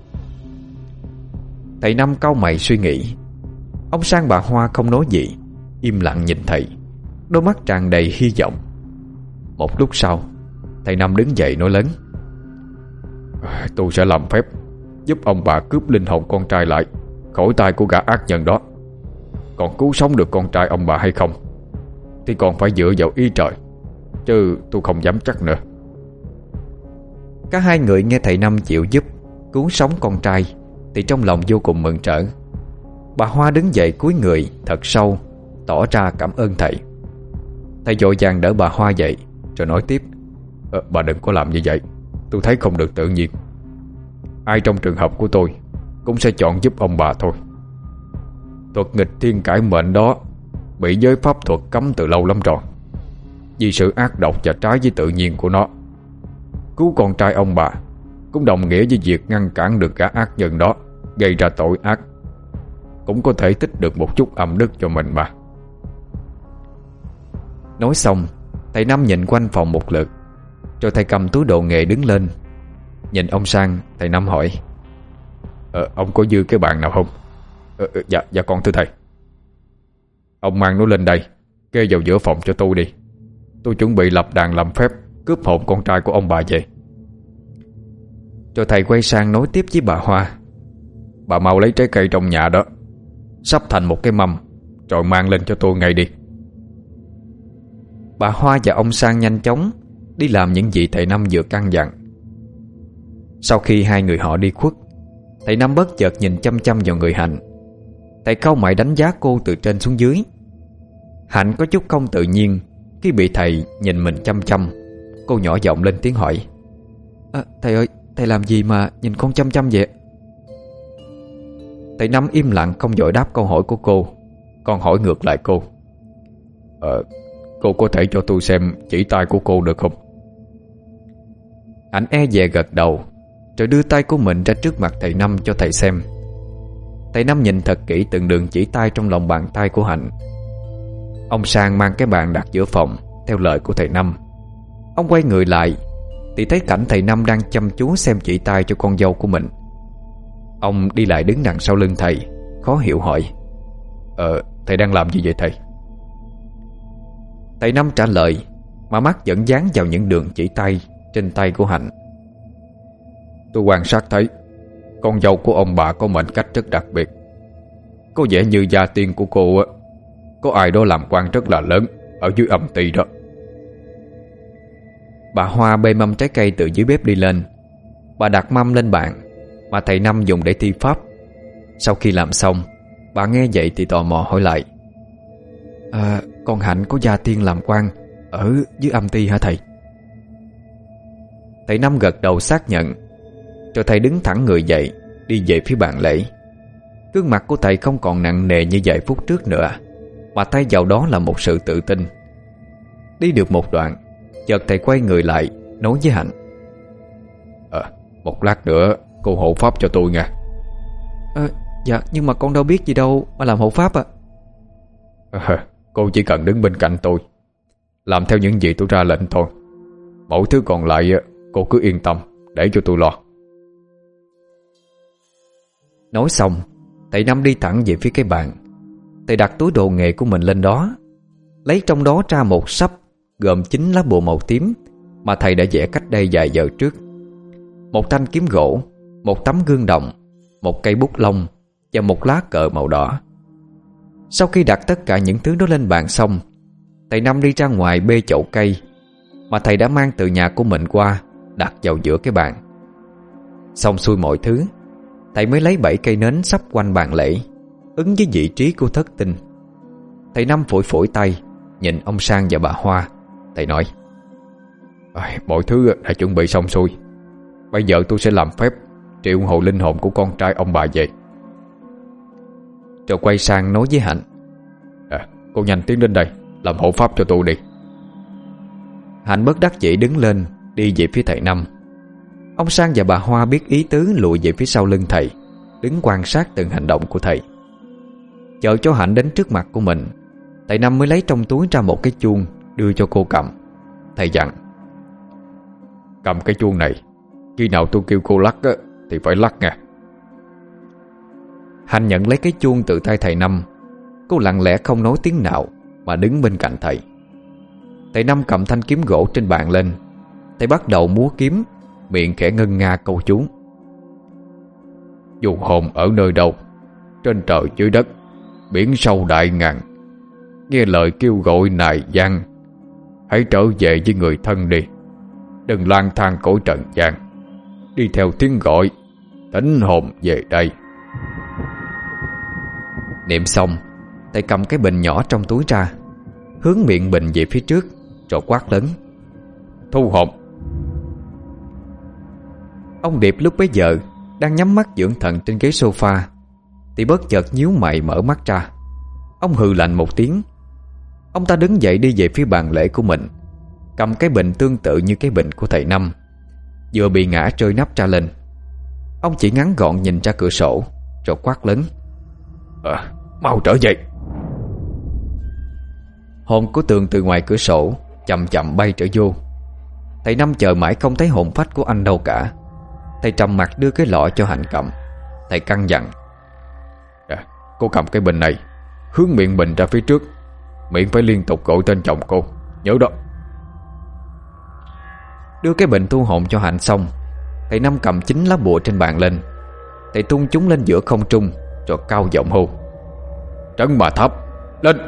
Thầy Năm cau mày suy nghĩ. Ông Sang bà Hoa không nói gì, im lặng nhìn thầy, đôi mắt tràn đầy hy vọng. Một lúc sau, thầy Năm đứng dậy nói lớn: Tôi sẽ làm phép giúp ông bà cướp linh hồn con trai lại khỏi tay của gã ác nhân đó. Còn cứu sống được con trai ông bà hay không thì còn phải dựa vào ý trời, chứ tôi không dám chắc nữa. Cả hai người nghe thầy Năm chịu giúp cứu sống con trai thì trong lòng vô cùng mừng rỡ. Bà Hoa đứng dậy cúi người thật sâu, tỏ ra cảm ơn thầy. Thầy vội vàng đỡ bà Hoa dậy rồi nói tiếp: ờ, Bà đừng có làm như vậy, tôi thấy không được tự nhiên. Ai trong trường hợp của tôi cũng sẽ chọn giúp ông bà thôi. Thuật nghịch thiên cải mệnh đó bị giới pháp thuật cấm từ lâu lắm rồi, vì sự ác độc và trái với tự nhiên của nó. Cứu con trai ông bà cũng đồng nghĩa với việc ngăn cản được gã ác nhân đó gây ra tội ác, cũng có thể tích được một chút âm đức cho mình mà. Nói xong, thầy Năm nhìn quanh phòng một lượt, rồi thầy cầm túi đồ nghề đứng lên. Nhìn ông Sang, thầy Năm hỏi: ờ, Ông có dư cái bàn nào không? Ờ, dạ, dạ con thưa thầy. Ông mang nó lên đây, kê vào giữa phòng cho tôi đi. Tôi chuẩn bị lập đàn làm phép cướp hồn con trai của ông bà về. Rồi thầy quay sang nói tiếp với bà Hoa: Bà mau lấy trái cây trong nhà đó, sắp thành một cái mâm, rồi mang lên cho tôi ngay đi. Bà Hoa và ông Sang nhanh chóng đi làm những gì thầy Năm vừa căn dặn. Sau khi hai người họ đi khuất, thầy Năm bất chợt nhìn chăm chăm vào người Hạnh. Thầy cau mày đánh giá cô từ trên xuống dưới. Hạnh có chút không tự nhiên khi bị thầy nhìn mình chăm chăm. Cô nhỏ giọng lên tiếng hỏi: à, Thầy ơi, thầy làm gì mà nhìn con chăm chăm vậy? Thầy Năm im lặng không vội đáp câu hỏi của cô, còn hỏi ngược lại cô: Ờ, cô có thể cho tôi xem chỉ tay của cô được không? Hạnh e dè gật đầu, rồi đưa tay của mình ra trước mặt thầy Năm cho thầy xem. Thầy Năm nhìn thật kỹ từng đường chỉ tay trong lòng bàn tay của Hạnh. Ông Sang mang cái bàn đặt giữa phòng theo lời của thầy Năm. Ông quay người lại thì thấy cảnh thầy Năm đang chăm chú xem chỉ tay cho con dâu của mình. Ông đi lại đứng đằng sau lưng thầy, khó hiểu hỏi: Ờ, thầy đang làm gì vậy thầy? Thầy Năm trả lời mà mắt vẫn dán vào những đường chỉ tay trên tay của Hạnh: Tôi quan sát thấy con dâu của ông bà có mệnh cách rất đặc biệt. Có vẻ như gia tiên của cô á, có ai đó làm quan rất là lớn ở dưới âm ty đó. Bà Hoa bê mâm trái cây từ dưới bếp đi lên. Bà đặt mâm lên bàn mà thầy Năm dùng để thi pháp. Sau khi làm xong, bà nghe vậy thì tò mò hỏi lại: À, con Hạnh có gia tiên làm quan ở dưới âm ty hả thầy? Thầy Năm gật đầu xác nhận. Rồi thầy đứng thẳng người dậy, đi về phía bàn lễ. Gương mặt của thầy không còn nặng nề như vài phút trước nữa, mà thay vào đó là một sự tự tin. Đi được một đoạn, chợt thầy quay người lại nói với Hạnh: Ờ, Một lát nữa cô hộ pháp cho tôi nha. à, Dạ nhưng mà con đâu biết gì đâu mà làm hộ pháp ạ. à, Cô chỉ cần đứng bên cạnh tôi, làm theo những gì tôi ra lệnh thôi. Mọi thứ còn lại cô cứ yên tâm, để cho tôi lo. Nói xong, thầy Năm đi thẳng về phía cái bàn. Thầy đặt túi đồ nghề của mình lên đó, lấy trong đó ra một sấp gồm chín lá bùa màu tím mà thầy đã vẽ cách đây vài giờ trước, một thanh kiếm gỗ, một tấm gương đồng, một cây bút lông và một lá cờ màu đỏ. Sau khi đặt tất cả những thứ đó lên bàn xong, thầy Năm đi ra ngoài bê chậu cây mà thầy đã mang từ nhà của mình qua, đặt vào giữa cái bàn. Xong xuôi mọi thứ, thầy mới lấy bảy cây nến sắp quanh bàn lễ, ứng với vị trí của thất tinh. Thầy Năm phủi phủi tay, nhìn ông Sang và bà Hoa. Thầy nói: à, mọi thứ đã chuẩn bị xong xuôi. Bây giờ tôi sẽ làm phép triệu hồi linh hồn của con trai ông bà về. Rồi quay sang nói với Hạnh: à, Cô nhanh tiến đến đây làm hộ pháp cho tôi đi. Hạnh bất đắc dĩ đứng lên đi về phía thầy Năm. Ông Sang và bà Hoa biết ý tứ, lùi về phía sau lưng thầy, đứng quan sát từng hành động của thầy. Chờ cho Hạnh đến trước mặt của mình, thầy Năm mới lấy trong túi ra một cái chuông đưa cho cô cầm. Thầy dặn: cầm cái chuông này, khi nào tôi kêu cô lắc á, thì phải lắc nha. Hạnh nhận lấy cái chuông từ tay thầy Năm. Cô lặng lẽ không nói tiếng nào mà đứng bên cạnh thầy. Thầy Năm cầm thanh kiếm gỗ trên bàn lên. Thầy bắt đầu múa kiếm, miệng khẽ ngân nga câu chú: dù hồn ở nơi đâu, trên trời dưới đất, biển sâu đại ngàn, nghe lời kêu gọi nài gian, hãy trở về với người thân đi. Đừng lang thang cõi trần gian, đi theo tiếng gọi, thỉnh hồn về đây. Niệm xong, thầy cầm cái bình nhỏ trong túi ra, hướng miệng bình về phía trước, rồi quát lớn: thu hồn. Ông Điệp lúc bấy giờ đang nhắm mắt dưỡng thần trên ghế sofa, thì bất chợt nhíu mày mở mắt ra. Ông hừ lạnh một tiếng. Ông ta đứng dậy đi về phía bàn lễ của mình, cầm cái bình tương tự như cái bình của thầy Năm, vừa bị ngã rơi nắp ra lên. Ông chỉ ngắn gọn nhìn ra cửa sổ, rồi quát lớn: à, mau trở về. Hồn của Tường từ ngoài cửa sổ chậm chậm bay trở vô. Thầy Năm chờ mãi không thấy hồn phách của anh đâu cả. Thầy trầm mặt đưa cái lọ cho Hạnh cầm. Thầy căn dặn: à, cô cầm cái bình này, hướng miệng bình ra phía trước, miệng phải liên tục gọi tên chồng cô, nhớ đó. Đưa cái bình thu hồn cho Hạnh xong, thầy Năm cầm chín lá bùa trên bàn lên. Thầy tung chúng lên giữa không trung, rồi cao giọng hô: trấn ma tháp lên.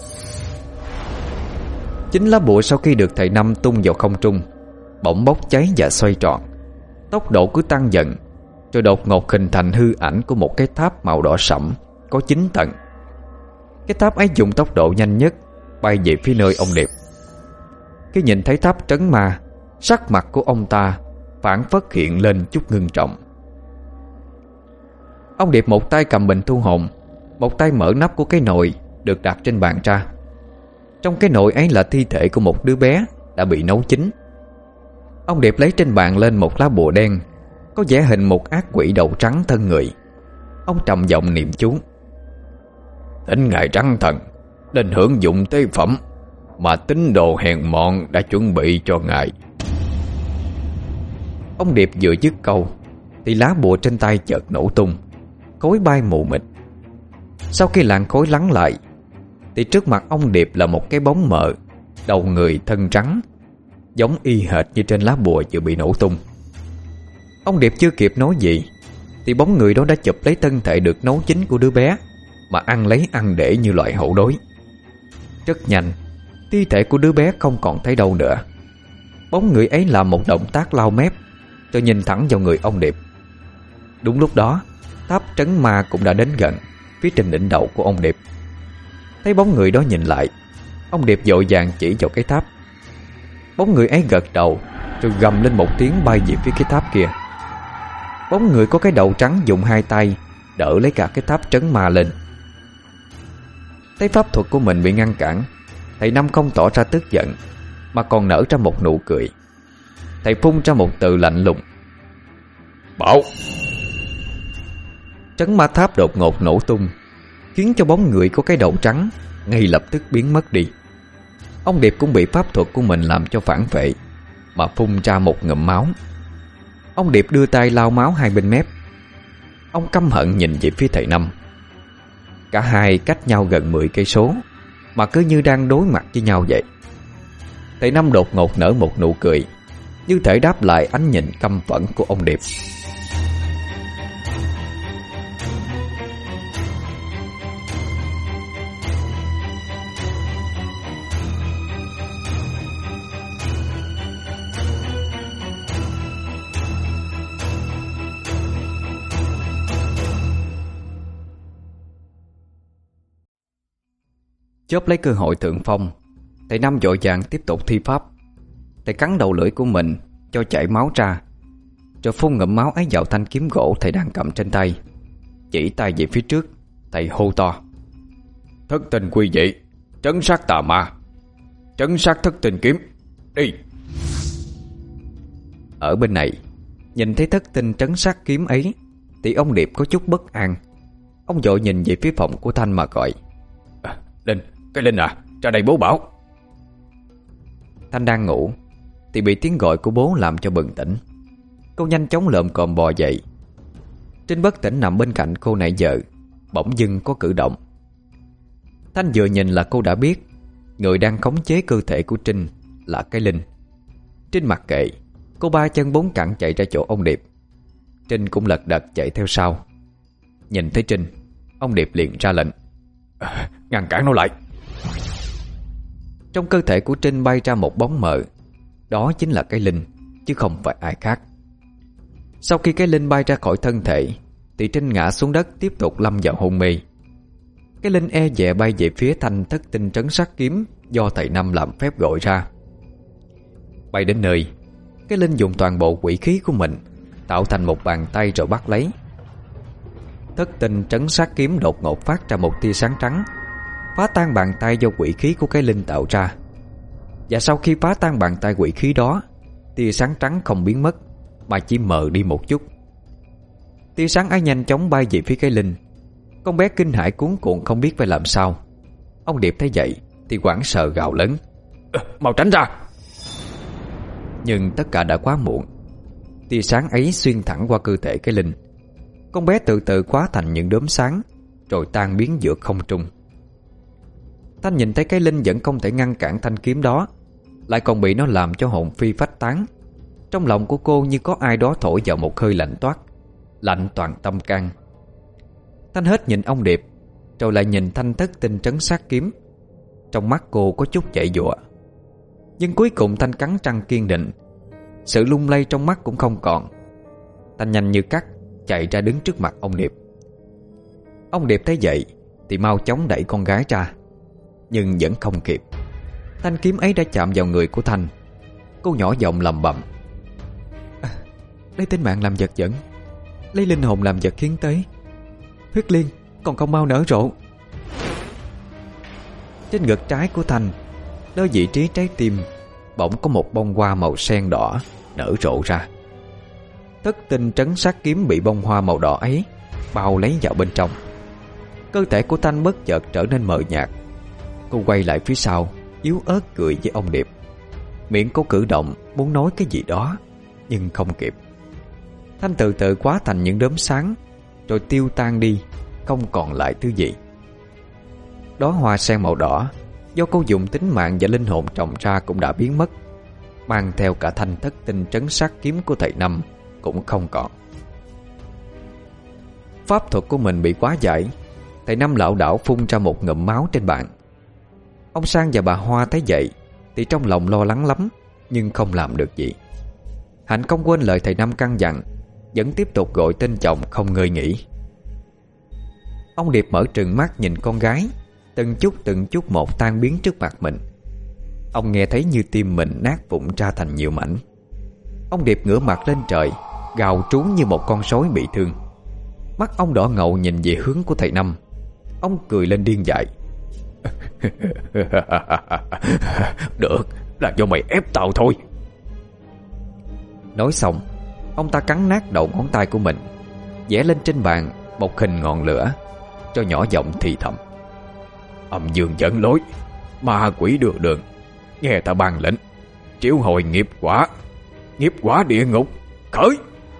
Chín lá bùa sau khi được thầy Năm tung vào không trung, bỗng bốc cháy và xoay tròn. Tốc độ cứ tăng dần, rồi đột ngột hình thành hư ảnh của một cái tháp màu đỏ sẫm, có chín tầng. Cái tháp ấy dùng tốc độ nhanh nhất bay về phía nơi ông Điệp. Khi nhìn thấy tháp trấn ma, sắc mặt của ông ta phảng phất hiện lên chút ngưng trọng. Ông Điệp một tay cầm bình thu hồn, một tay mở nắp của cái nồi được đặt trên bàn ra. Trong cái nồi ấy là thi thể của một đứa bé đã bị nấu chín. Ông Điệp lấy trên bàn lên một lá bùa đen, có vẽ hình một ác quỷ đầu trắng thân người. Ông trầm giọng niệm chú: thỉnh ngài trắng thần đến hưởng dụng tế phẩm mà tín đồ hèn mọn đã chuẩn bị cho ngài. Ông Điệp vừa dứt câu thì lá bùa trên tay chợt nổ tung, khói bay mù mịt. Sau khi làn khói lắng lại, thì trước mặt ông Điệp là một cái bóng mờ, đầu người thân trắng, giống y hệt như trên lá bùa vừa bị nổ tung. Ông Điệp chưa kịp nói gì thì bóng người đó đã chụp lấy thân thể được nấu chín của đứa bé mà ăn lấy ăn để như loại hổ đói. Rất nhanh, thi thể của đứa bé không còn thấy đâu nữa. Bóng người ấy làm một động tác lau mép, rồi nhìn thẳng vào người ông Điệp. Đúng lúc đó, tháp trấn ma cũng đã đến gần phía trên đỉnh đầu của ông Điệp. Thấy bóng người đó nhìn lại, ông Điệp vội vàng chỉ vào cái tháp. Bóng người ấy gật đầu, rồi gầm lên một tiếng bay về phía cái tháp kia. Bóng người có cái đầu trắng dùng hai tay đỡ lấy cả cái tháp trấn ma lên. Thấy pháp thuật của mình bị ngăn cản, thầy Năm không tỏ ra tức giận, mà còn nở ra một nụ cười. Thầy phun ra một từ lạnh lùng: Bảo. Trấn ma tháp đột ngột nổ tung, khiến cho bóng người có cái đầu trắng ngay lập tức biến mất đi. Ông Điệp cũng bị pháp thuật của mình làm cho phản vệ, mà phun ra một ngụm máu. Ông Điệp đưa tay lau máu hai bên mép. Ông căm hận nhìn về phía thầy Năm. Cả hai cách nhau gần mười cây số, mà cứ như đang đối mặt với nhau vậy. Thầy Năm đột ngột nở một nụ cười, như thể đáp lại ánh nhìn căm phẫn của ông Điệp. Chớp lấy cơ hội thượng phong, thầy Năm vội vàng tiếp tục thi pháp. Thầy cắn đầu lưỡi của mình cho chảy máu ra, rồi phun ngụm máu ấy vào thanh kiếm gỗ thầy đang cầm trên tay. Chỉ tay về phía trước, thầy hô to: Thất tinh quy vị, trấn sát tà ma, trấn sát thất tinh kiếm, đi. Ở bên này, nhìn thấy thất tinh trấn sát kiếm ấy thì ông Điệp có chút bất an. Ông vội nhìn về phía phòng của Thanh mà gọi: à, Linh, cái Linh à, ra đây bố bảo. Thanh đang ngủ thì bị tiếng gọi của bố làm cho bừng tỉnh. Cô nhanh chóng lượm cồm bò dậy. Trinh bất tỉnh nằm bên cạnh cô nãy giờ bỗng dưng có cử động. Thanh vừa nhìn là cô đã biết người đang khống chế cơ thể của Trinh là cái Linh. Trinh mặc kệ, cô ba chân bốn cẳng chạy ra chỗ ông Điệp. Trinh cũng lật đật chạy theo sau. Nhìn thấy Trinh, ông Điệp liền ra lệnh: à, ngăn cản nó lại. Trong cơ thể của Trinh bay ra một bóng mờ. Đó chính là cái Linh, chứ không phải ai khác. Sau khi cái Linh bay ra khỏi thân thể thì Trinh ngã xuống đất, tiếp tục lâm vào hôn mê. Cái Linh e dè bay về phía thanh thất tinh trấn sát kiếm do thầy Năm làm phép gọi ra. Bay đến nơi, cái Linh dùng toàn bộ quỷ khí của mình tạo thành một bàn tay rồi bắt lấy. Thất tinh trấn sát kiếm đột ngột phát ra một tia sáng trắng, phá tan bàn tay do quỷ khí của cái Linh tạo ra. Và sau khi phá tan bàn tay quỷ khí đó, tia sáng trắng không biến mất mà chỉ mờ đi một chút. Tia sáng ấy nhanh chóng bay về phía cái Linh. Con bé kinh hãi cuống cuộn không biết phải làm sao. Ông Điệp thấy vậy thì hoảng sợ gào lớn: à, mau tránh ra. Nhưng tất cả đã quá muộn. Tia sáng ấy xuyên thẳng qua cơ thể cái Linh. Con bé từ từ hóa thành những đốm sáng rồi tan biến giữa không trung. Thanh nhìn thấy cái Linh vẫn không thể ngăn cản thanh kiếm đó, lại còn bị nó làm cho hồn phi phách tán. Trong lòng của cô như có ai đó thổi vào một hơi lạnh toát, lạnh toàn tâm can. Thanh hết nhìn ông Điệp, rồi lại nhìn thanh thất tinh trấn sát kiếm. Trong mắt cô có chút dãy dụa. Nhưng cuối cùng Thanh cắn răng kiên định. Sự lung lay trong mắt cũng không còn. Thanh nhanh như cắt chạy ra đứng trước mặt ông Điệp. Ông Điệp thấy vậy thì mau chóng đẩy con gái ra, nhưng vẫn không kịp. Thanh kiếm ấy đã chạm vào người của Thanh. Cô nhỏ giọng lầm bầm: à, lấy tính mạng làm vật dẫn, lấy linh hồn làm vật hiến tế. Huyết liên còn không mau nở rộ. Trên ngực trái của Thanh, nơi vị trí trái tim, bỗng có một bông hoa màu sen đỏ nở rộ ra. Thất tinh trấn sát kiếm bị bông hoa màu đỏ ấy bao lấy vào bên trong. Cơ thể của Thanh bất chợt trở nên mờ nhạt. Cô quay lại phía sau, yếu ớt cười với ông Điệp. Miệng cô cử động muốn nói cái gì đó, nhưng không kịp. Thanh từ từ hóa thành những đốm sáng, rồi tiêu tan đi, không còn lại thứ gì. Đóa hoa sen màu đỏ do cô dùng tính mạng và linh hồn trồng ra cũng đã biến mất, mang theo cả thanh thất tinh trấn sát kiếm của thầy Năm cũng không còn. Pháp thuật của mình bị quá giải. Thầy Năm lảo đảo phun ra một ngụm máu trên bàn. Ông Sang và bà Hoa thấy vậy thì trong lòng lo lắng lắm, nhưng không làm được gì. Hạnh không quên lời thầy Năm căn dặn, vẫn tiếp tục gọi tên chồng không ngơi nghỉ. Ông Điệp mở trừng mắt nhìn con gái, từng chút từng chút một tan biến trước mặt mình. Ông nghe thấy như tim mình nát vụn ra thành nhiều mảnh. Ông Điệp ngửa mặt lên trời, gào trú như một con sói bị thương. Mắt ông đỏ ngầu nhìn về hướng của thầy Năm. Ông cười lên điên dại. Được, là do mày ép tao thôi. Nói xong, Ông ta cắn nát đầu ngón tay của mình, vẽ lên trên bàn một hình ngọn lửa, cho nhỏ giọng thì thầm: Âm dương dẫn lối, ma quỷ đưa đường, nghe ta ban lệnh, triệu hồi nghiệp quả, nghiệp quả địa ngục, khởi.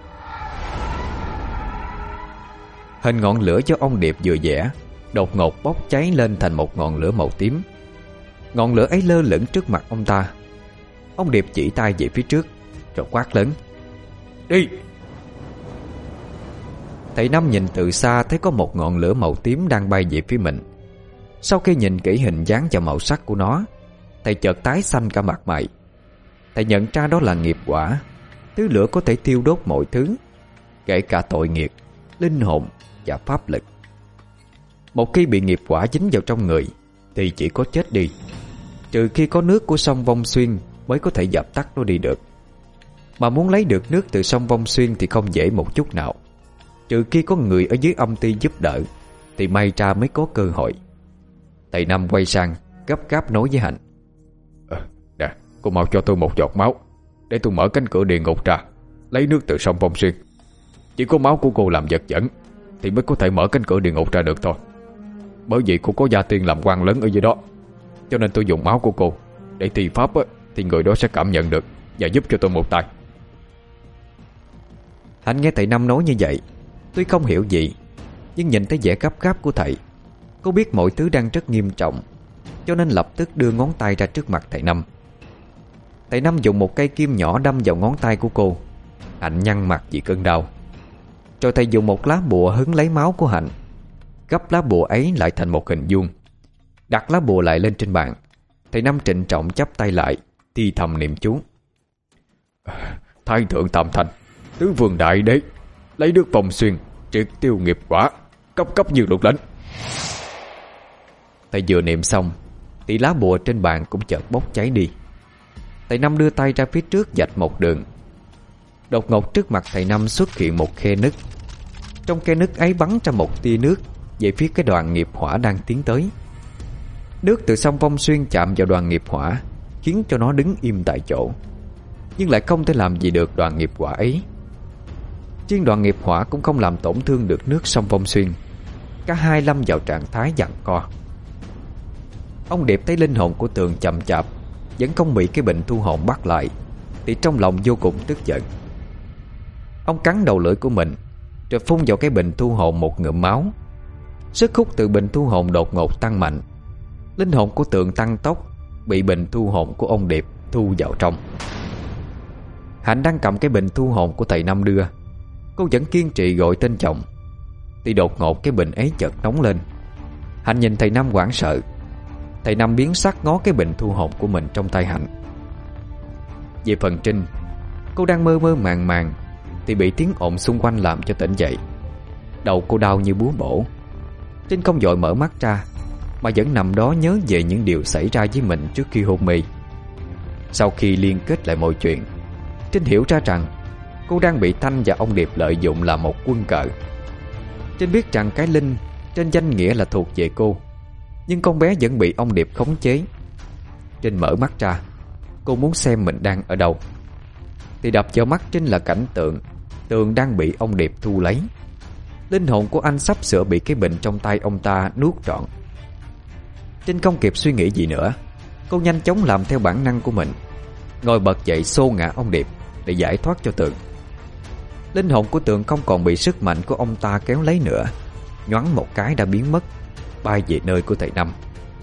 Hình ngọn lửa do ông Điệp vừa vẽ đột ngột bốc cháy lên thành một ngọn lửa màu tím. Ngọn lửa ấy lơ lửng trước mặt ông ta. Ông Điệp chỉ tay về phía trước rồi quát lớn: Đi! Thầy Năm nhìn từ xa thấy có một ngọn lửa màu tím đang bay về phía mình. Sau khi nhìn kỹ hình dáng và màu sắc của nó, thầy chợt tái xanh cả mặt mày. Thầy nhận ra đó là nghiệp quả, thứ lửa có thể thiêu đốt mọi thứ, kể cả tội nghiệp, linh hồn và pháp lực. Một khi bị nghiệp quả dính vào trong người thì chỉ có chết đi, trừ khi có nước của sông Vong Xuyên mới có thể dập tắt nó đi được. Mà muốn lấy được nước từ sông Vong Xuyên thì không dễ một chút nào, trừ khi có người ở dưới âm ty giúp đỡ thì may ra mới có cơ hội. Thầy Năm quay sang gấp gáp nói với Hạnh: à, Nè, cô mau cho tôi một giọt máu để tôi mở cánh cửa địa ngục ra, lấy nước từ sông Vong Xuyên. Chỉ có máu của cô làm vật dẫn thì mới có thể mở cánh cửa địa ngục ra được thôi. Bởi vì cô có gia tiên làm quan lớn ở dưới đó, cho nên tôi dùng máu của cô để thi pháp á, thì người đó sẽ cảm nhận được và giúp cho tôi một tay. Hạnh nghe thầy Năm nói như vậy, tuy không hiểu gì, nhưng nhìn thấy vẻ gấp gáp của thầy, cô biết mọi thứ đang rất nghiêm trọng, cho nên lập tức đưa ngón tay ra trước mặt thầy Năm. Thầy Năm dùng một cây kim nhỏ đâm vào ngón tay của cô. Hạnh nhăn mặt vì cơn đau. Rồi thầy dùng một lá bùa hứng lấy máu của Hạnh, gấp lá bùa ấy lại thành một hình vuông, đặt lá bùa lại lên trên bàn. Thầy Năm trịnh trọng chắp tay lại, thì thầm niệm chú: Thái thượng tam thanh, tứ vương đại đế, lấy nước Vong Xuyên, triệt tiêu nghiệp quả, cấp cấp như luật lệnh. Thầy vừa niệm xong thì lá bùa trên bàn cũng chợt bốc cháy đi. Thầy Năm đưa tay ra phía trước vạch một đường. Đột ngột trước mặt thầy Năm xuất hiện một khe nứt. Trong khe nứt ấy bắn ra một tia nước về phía cái đoàn nghiệp hỏa đang tiến tới. Nước từ sông Vong Xuyên chạm vào đoàn nghiệp hỏa, khiến cho nó đứng im tại chỗ, nhưng lại không thể làm gì được đoàn nghiệp hỏa ấy. Riêng đoàn nghiệp hỏa cũng không làm tổn thương được nước sông Vong Xuyên. Cả hai lâm vào trạng thái giằng co. Ông Điệp thấy linh hồn của Tường chậm chạp vẫn không bị cái bình thu hồn bắt lại thì trong lòng vô cùng tức giận. Ông cắn đầu lưỡi của mình rồi phun vào cái bình thu hồn một ngụm máu. Sức hút từ bình thu hồn đột ngột tăng mạnh. Linh hồn của Tường tăng tốc, bị bình thu hồn của ông Điệp thu vào trong. Hạnh đang cầm cái bình thu hồn của thầy Năm đưa, cô vẫn kiên trì gọi tên chồng, thì đột ngột cái bình ấy chợt nóng lên. Hạnh nhìn thầy Năm hoảng sợ. Thầy Năm biến sắc ngó cái bình thu hồn của mình trong tay Hạnh. Về phần Trinh, cô đang mơ mơ màng màng thì bị tiếng ồn xung quanh làm cho tỉnh dậy. Đầu cô đau như búa bổ. Trinh không vội mở mắt ra, mà vẫn nằm đó nhớ về những điều xảy ra với mình trước khi hôn mê. Sau khi liên kết lại mọi chuyện, Trinh hiểu ra rằng cô đang bị Thanh và ông Điệp lợi dụng làm một quân cờ. Trinh biết rằng cái linh trên danh nghĩa là thuộc về cô, nhưng con bé vẫn bị ông Điệp khống chế. Trinh mở mắt ra, cô muốn xem mình đang ở đâu. Thì đập vào mắt Trinh là cảnh tượng Tường đang bị ông Điệp thu lấy. Linh hồn của anh sắp sửa bị cái bình trong tay ông ta nuốt trọn. Trinh không kịp suy nghĩ gì nữa, cô nhanh chóng làm theo bản năng của mình, ngồi bật dậy xô ngã ông Điệp để giải thoát cho Tường. Linh hồn của Tường không còn bị sức mạnh của ông ta kéo lấy nữa, nhoáng một cái đã biến mất, bay về nơi của thầy Năm.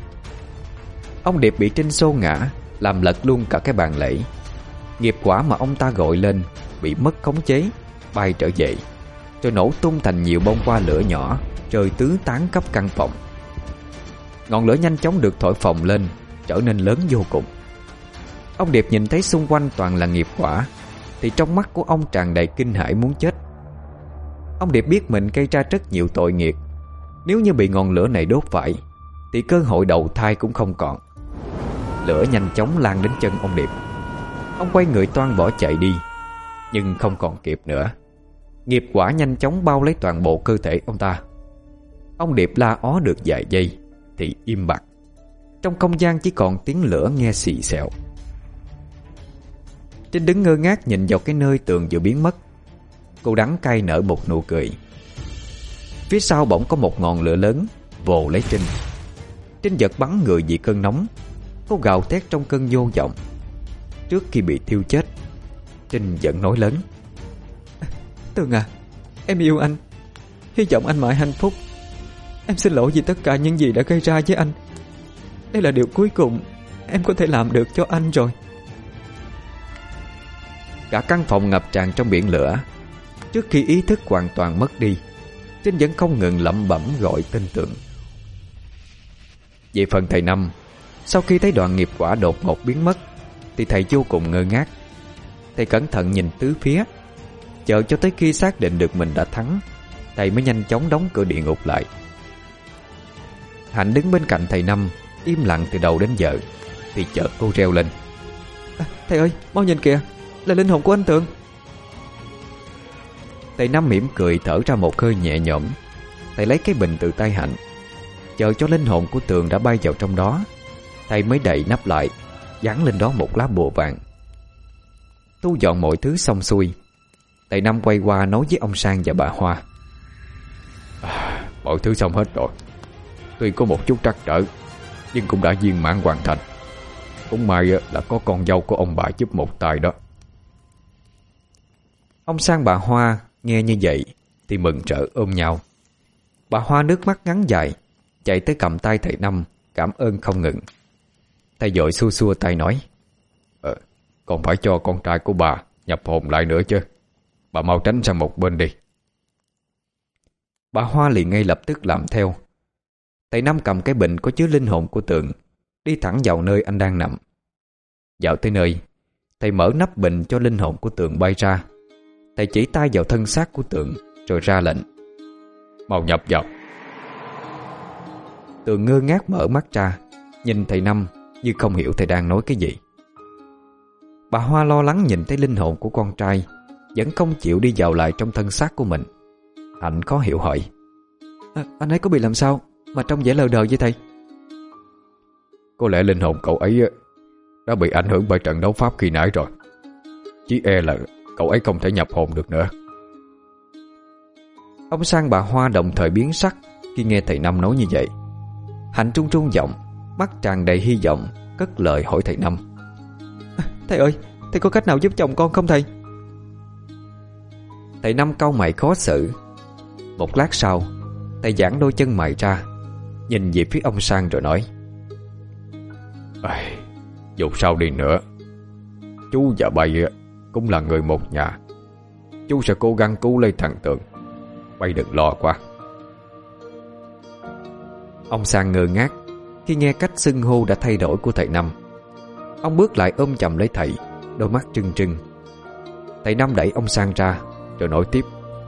Ông Điệp bị Trinh xô ngã, làm lật luôn cả cái bàn lễ. Nghiệp quả mà ông ta gọi lên bị mất khống chế, bay trở về, rồi nổ tung thành nhiều bông hoa lửa nhỏ rơi tứ tán khắp căn phòng. Ngọn lửa nhanh chóng được thổi phồng lên, trở nên lớn vô cùng. Ông Điệp nhìn thấy xung quanh toàn là nghiệp quả thì trong mắt của ông tràn đầy kinh hãi muốn chết. Ông Điệp biết mình gây ra rất nhiều tội nghiệp. Nếu như bị ngọn lửa này đốt phải thì cơ hội đầu thai cũng không còn. Lửa nhanh chóng lan đến chân ông Điệp. Ông quay người toan bỏ chạy đi, nhưng không còn kịp nữa. Nghiệp quả nhanh chóng bao lấy toàn bộ cơ thể ông ta. Ông Điệp la ó được vài giây thì im bặt. Trong không gian chỉ còn tiếng lửa nghe xì xèo. Trinh đứng ngơ ngác nhìn vào cái nơi Tường vừa biến mất. Cô đắng cay nở một nụ cười. Phía sau bỗng có một ngọn lửa lớn vồ lấy Trinh. Trinh giật bắn người vì cơn nóng. Cô gào thét trong cơn vô vọng. Trước khi bị thiêu chết, Trinh vẫn nói lớn: Tường à, em yêu anh. Hy vọng anh mãi hạnh phúc. Em xin lỗi vì tất cả những gì đã gây ra với anh. Đây là điều cuối cùng em có thể làm được cho anh rồi. Cả căn phòng ngập tràn trong biển lửa. Trước khi ý thức hoàn toàn mất đi, Trinh vẫn không ngừng lẩm bẩm gọi tên Tường. Về phần thầy Năm, sau khi thấy đoạn nghiệp quả đột ngột biến mất thì thầy vô cùng ngơ ngác. Thầy cẩn thận nhìn tứ phía, chờ cho tới khi xác định được mình đã thắng, thầy mới nhanh chóng đóng cửa địa ngục lại. Hạnh đứng bên cạnh thầy Năm, im lặng từ đầu đến giờ, thì chợt cô reo lên: à, Thầy ơi, mau nhìn kìa, là linh hồn của anh Tường. Thầy Năm mỉm cười thở ra một hơi nhẹ nhõm. Thầy lấy cái bình từ tay Hạnh, chờ cho linh hồn của Tường đã bay vào trong đó, thầy mới đậy nắp lại, dán lên đó một lá bùa vàng. Thu dọn mọi thứ xong xuôi, thầy Năm quay qua nói với ông Sang và bà Hoa: à, mọi thứ xong hết rồi. Tuy có một chút trắc trở, nhưng cũng đã viên mãn hoàn thành. Cũng may là có con dâu của ông bà giúp một tay đó. Ông Sang bà Hoa nghe như vậy thì mừng rỡ ôm nhau. Bà Hoa nước mắt ngắn dài, chạy tới cầm tay thầy Năm, cảm ơn không ngừng. Thầy vội xua xua tay nói: ờ, còn phải cho con trai của bà nhập hồn lại nữa chứ. Bà mau tránh sang một bên đi. Bà Hoa liền ngay lập tức làm theo. Thầy Năm cầm cái bình có chứa linh hồn của Tường, đi thẳng vào nơi anh đang nằm. Vào tới nơi, thầy mở nắp bình cho linh hồn của Tường bay ra. Thầy chỉ tay vào thân xác của Tường rồi ra lệnh: mau nhập vào. Tường ngơ ngác mở mắt ra, nhìn thầy Năm như không hiểu thầy đang nói cái gì. Bà Hoa lo lắng nhìn thấy linh hồn của con trai vẫn không chịu đi vào lại trong thân xác của mình. Hạnh khó hiểu hỏi: à, anh ấy có bị làm sao mà trông vẻ lờ đờ với thầy? Có lẽ linh hồn cậu ấy đã bị ảnh hưởng bởi trận đấu pháp khi nãy rồi. Chỉ e là cậu ấy không thể nhập hồn được nữa. Ông Sang bà Hoa đồng thời biến sắc khi nghe thầy Năm nói như vậy. Hạnh trung trung giọng, mắt tràn đầy hy vọng, cất lời hỏi thầy Năm: à, Thầy ơi, thầy có cách nào giúp chồng con không thầy? Thầy Năm cau mày khó xử. Một lát sau, thầy giãn đôi chân mày ra, nhìn về phía ông Sang rồi nói: à, dù sao đi nữa, chú và bay cũng là người một nhà. Chú sẽ cố gắng cứu lấy thằng Tường. Bay đừng lo quá. Ông Sang ngơ ngác khi nghe cách xưng hô đã thay đổi của thầy Năm. Ông bước lại ôm chầm lấy thầy, đôi mắt trừng trừng. Thầy Năm đẩy ông Sang ra rồi nói tiếp: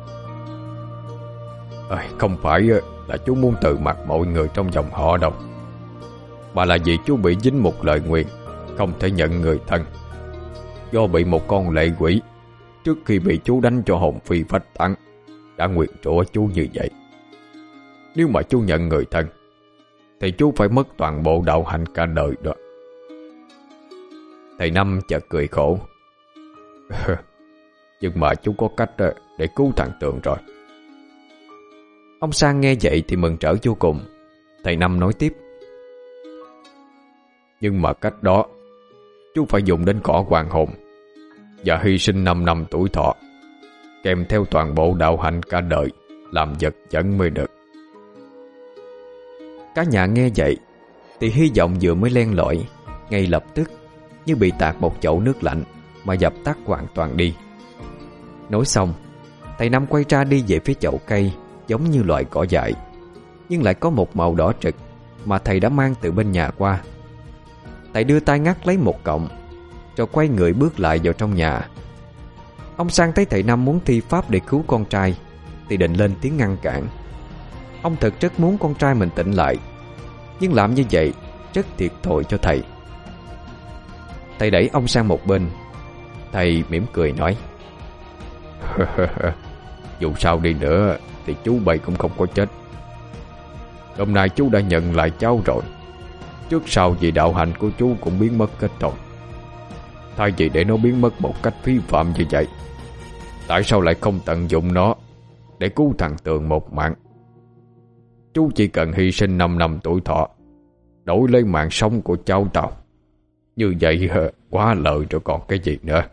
à, không phải là chú muốn từ mặt mọi người trong dòng họ đâu, mà là vì chú bị dính một lời nguyền không thể nhận người thân. Do bị một con lệ quỷ trước khi bị chú đánh cho hồn phi phách tán đã nguyền rủa chú như vậy. Nếu mà chú nhận người thân thì chú phải mất toàn bộ đạo hạnh cả đời đó. Thầy Năm chợt cười khổ: nhưng mà chú có cách để cứu thằng Tường rồi. Ông Sang nghe vậy thì mừng rỡ vô cùng. Thầy Năm nói tiếp: nhưng mà cách đó chú phải dùng đến cỏ hoàng hồn và hy sinh năm năm tuổi thọ, kèm theo toàn bộ đạo hạnh cả đời làm vật dẫn mới được. Cả nhà nghe vậy thì hy vọng vừa mới len lỏi, ngay lập tức như bị tạt một chậu nước lạnh mà dập tắt hoàn toàn đi. Nói xong, thầy Năm quay ra đi về phía chậu cây giống như loại cỏ dại, nhưng lại có một màu đỏ trực mà thầy đã mang từ bên nhà qua. Thầy đưa tay ngắt lấy một cọng rồi quay người bước lại vào trong nhà. Ông Sang thấy thầy Năm muốn thi pháp để cứu con trai thì định lên tiếng ngăn cản. Ông thật rất muốn con trai mình tỉnh lại, nhưng làm như vậy rất thiệt thòi cho thầy. Thầy đẩy ông sang một bên. Thầy mỉm cười nói: dù sao đi nữa thì chú Bảy cũng không có chết. Hôm nay chú đã nhận lại cháu rồi. Trước sau vì đạo hạnh của chú cũng biến mất hết rồi. Thay vì để nó biến mất một cách phí phạm như vậy Tại sao lại không tận dụng nó để cứu thằng Tường một mạng? Chú chỉ cần hy sinh năm năm tuổi thọ đổi lấy mạng sống của cháu tao. Như vậy quá lợi rồi còn cái gì nữa.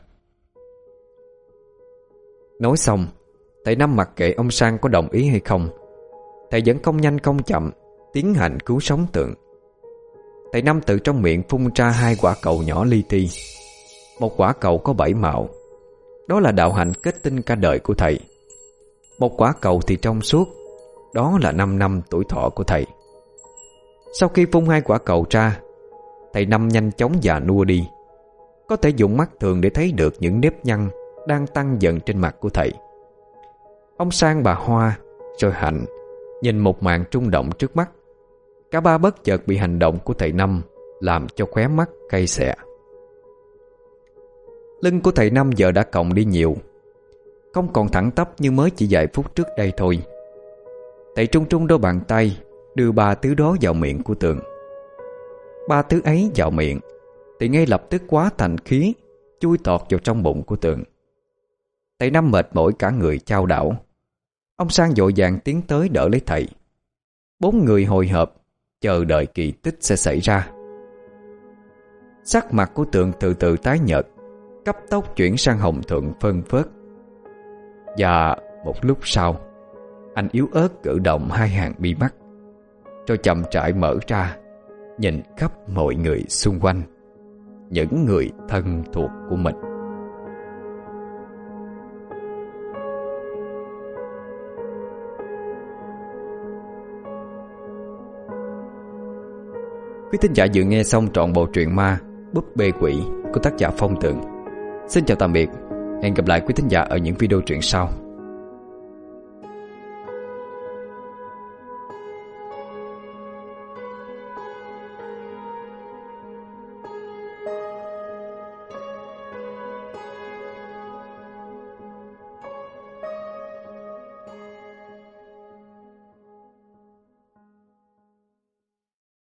Nói xong, thầy Năm mặc kệ ông Sang có đồng ý hay không, thầy vẫn không nhanh không chậm tiến hành cứu sống Tường. Thầy Năm từ trong miệng phun ra hai quả cầu nhỏ li ti. Một quả cầu có bảy màu, đó là đạo hạnh kết tinh cả đời của thầy. Một quả cầu thì trong suốt, đó là năm năm tuổi thọ của thầy. Sau khi phun hai quả cầu ra, thầy Năm nhanh chóng già nua đi. Có thể dùng mắt thường để thấy được những nếp nhăn đang tăng dần trên mặt của thầy. Ông Sang, bà Hoa rồi Hạnh nhìn một màn trung động trước mắt. Cả ba bất chợt bị hành động của thầy Năm làm cho khóe mắt cay xè. Lưng của thầy Năm giờ đã còng đi nhiều, không còn thẳng tắp như mới chỉ vài phút trước đây thôi. Thầy trung trung đôi bàn tay đưa ba thứ đó vào miệng của Tường. Ba thứ ấy vào miệng thì ngay lập tức hóa thành khí chui tọt vào trong bụng của Tường. Thầy Năm mệt mỏi cả người chao đảo. Ông Sang vội vàng tiến tới đỡ lấy thầy. Bốn người hồi hộp chờ đợi kỳ tích sẽ xảy ra. Sắc mặt của Tường từ từ tái nhợt, cấp tốc chuyển sang hồng thuận phơn phớt. Và một lúc sau, anh yếu ớt cử động hai hàng mi mắt, rồi chậm rãi mở ra, nhìn khắp mọi người xung quanh, những người thân thuộc của mình. Quý thính giả vừa nghe xong trọn bộ truyện ma Búp Bê Quỷ của tác giả Phong Tường. Xin chào tạm biệt, hẹn gặp lại quý thính giả ở những video truyện sau.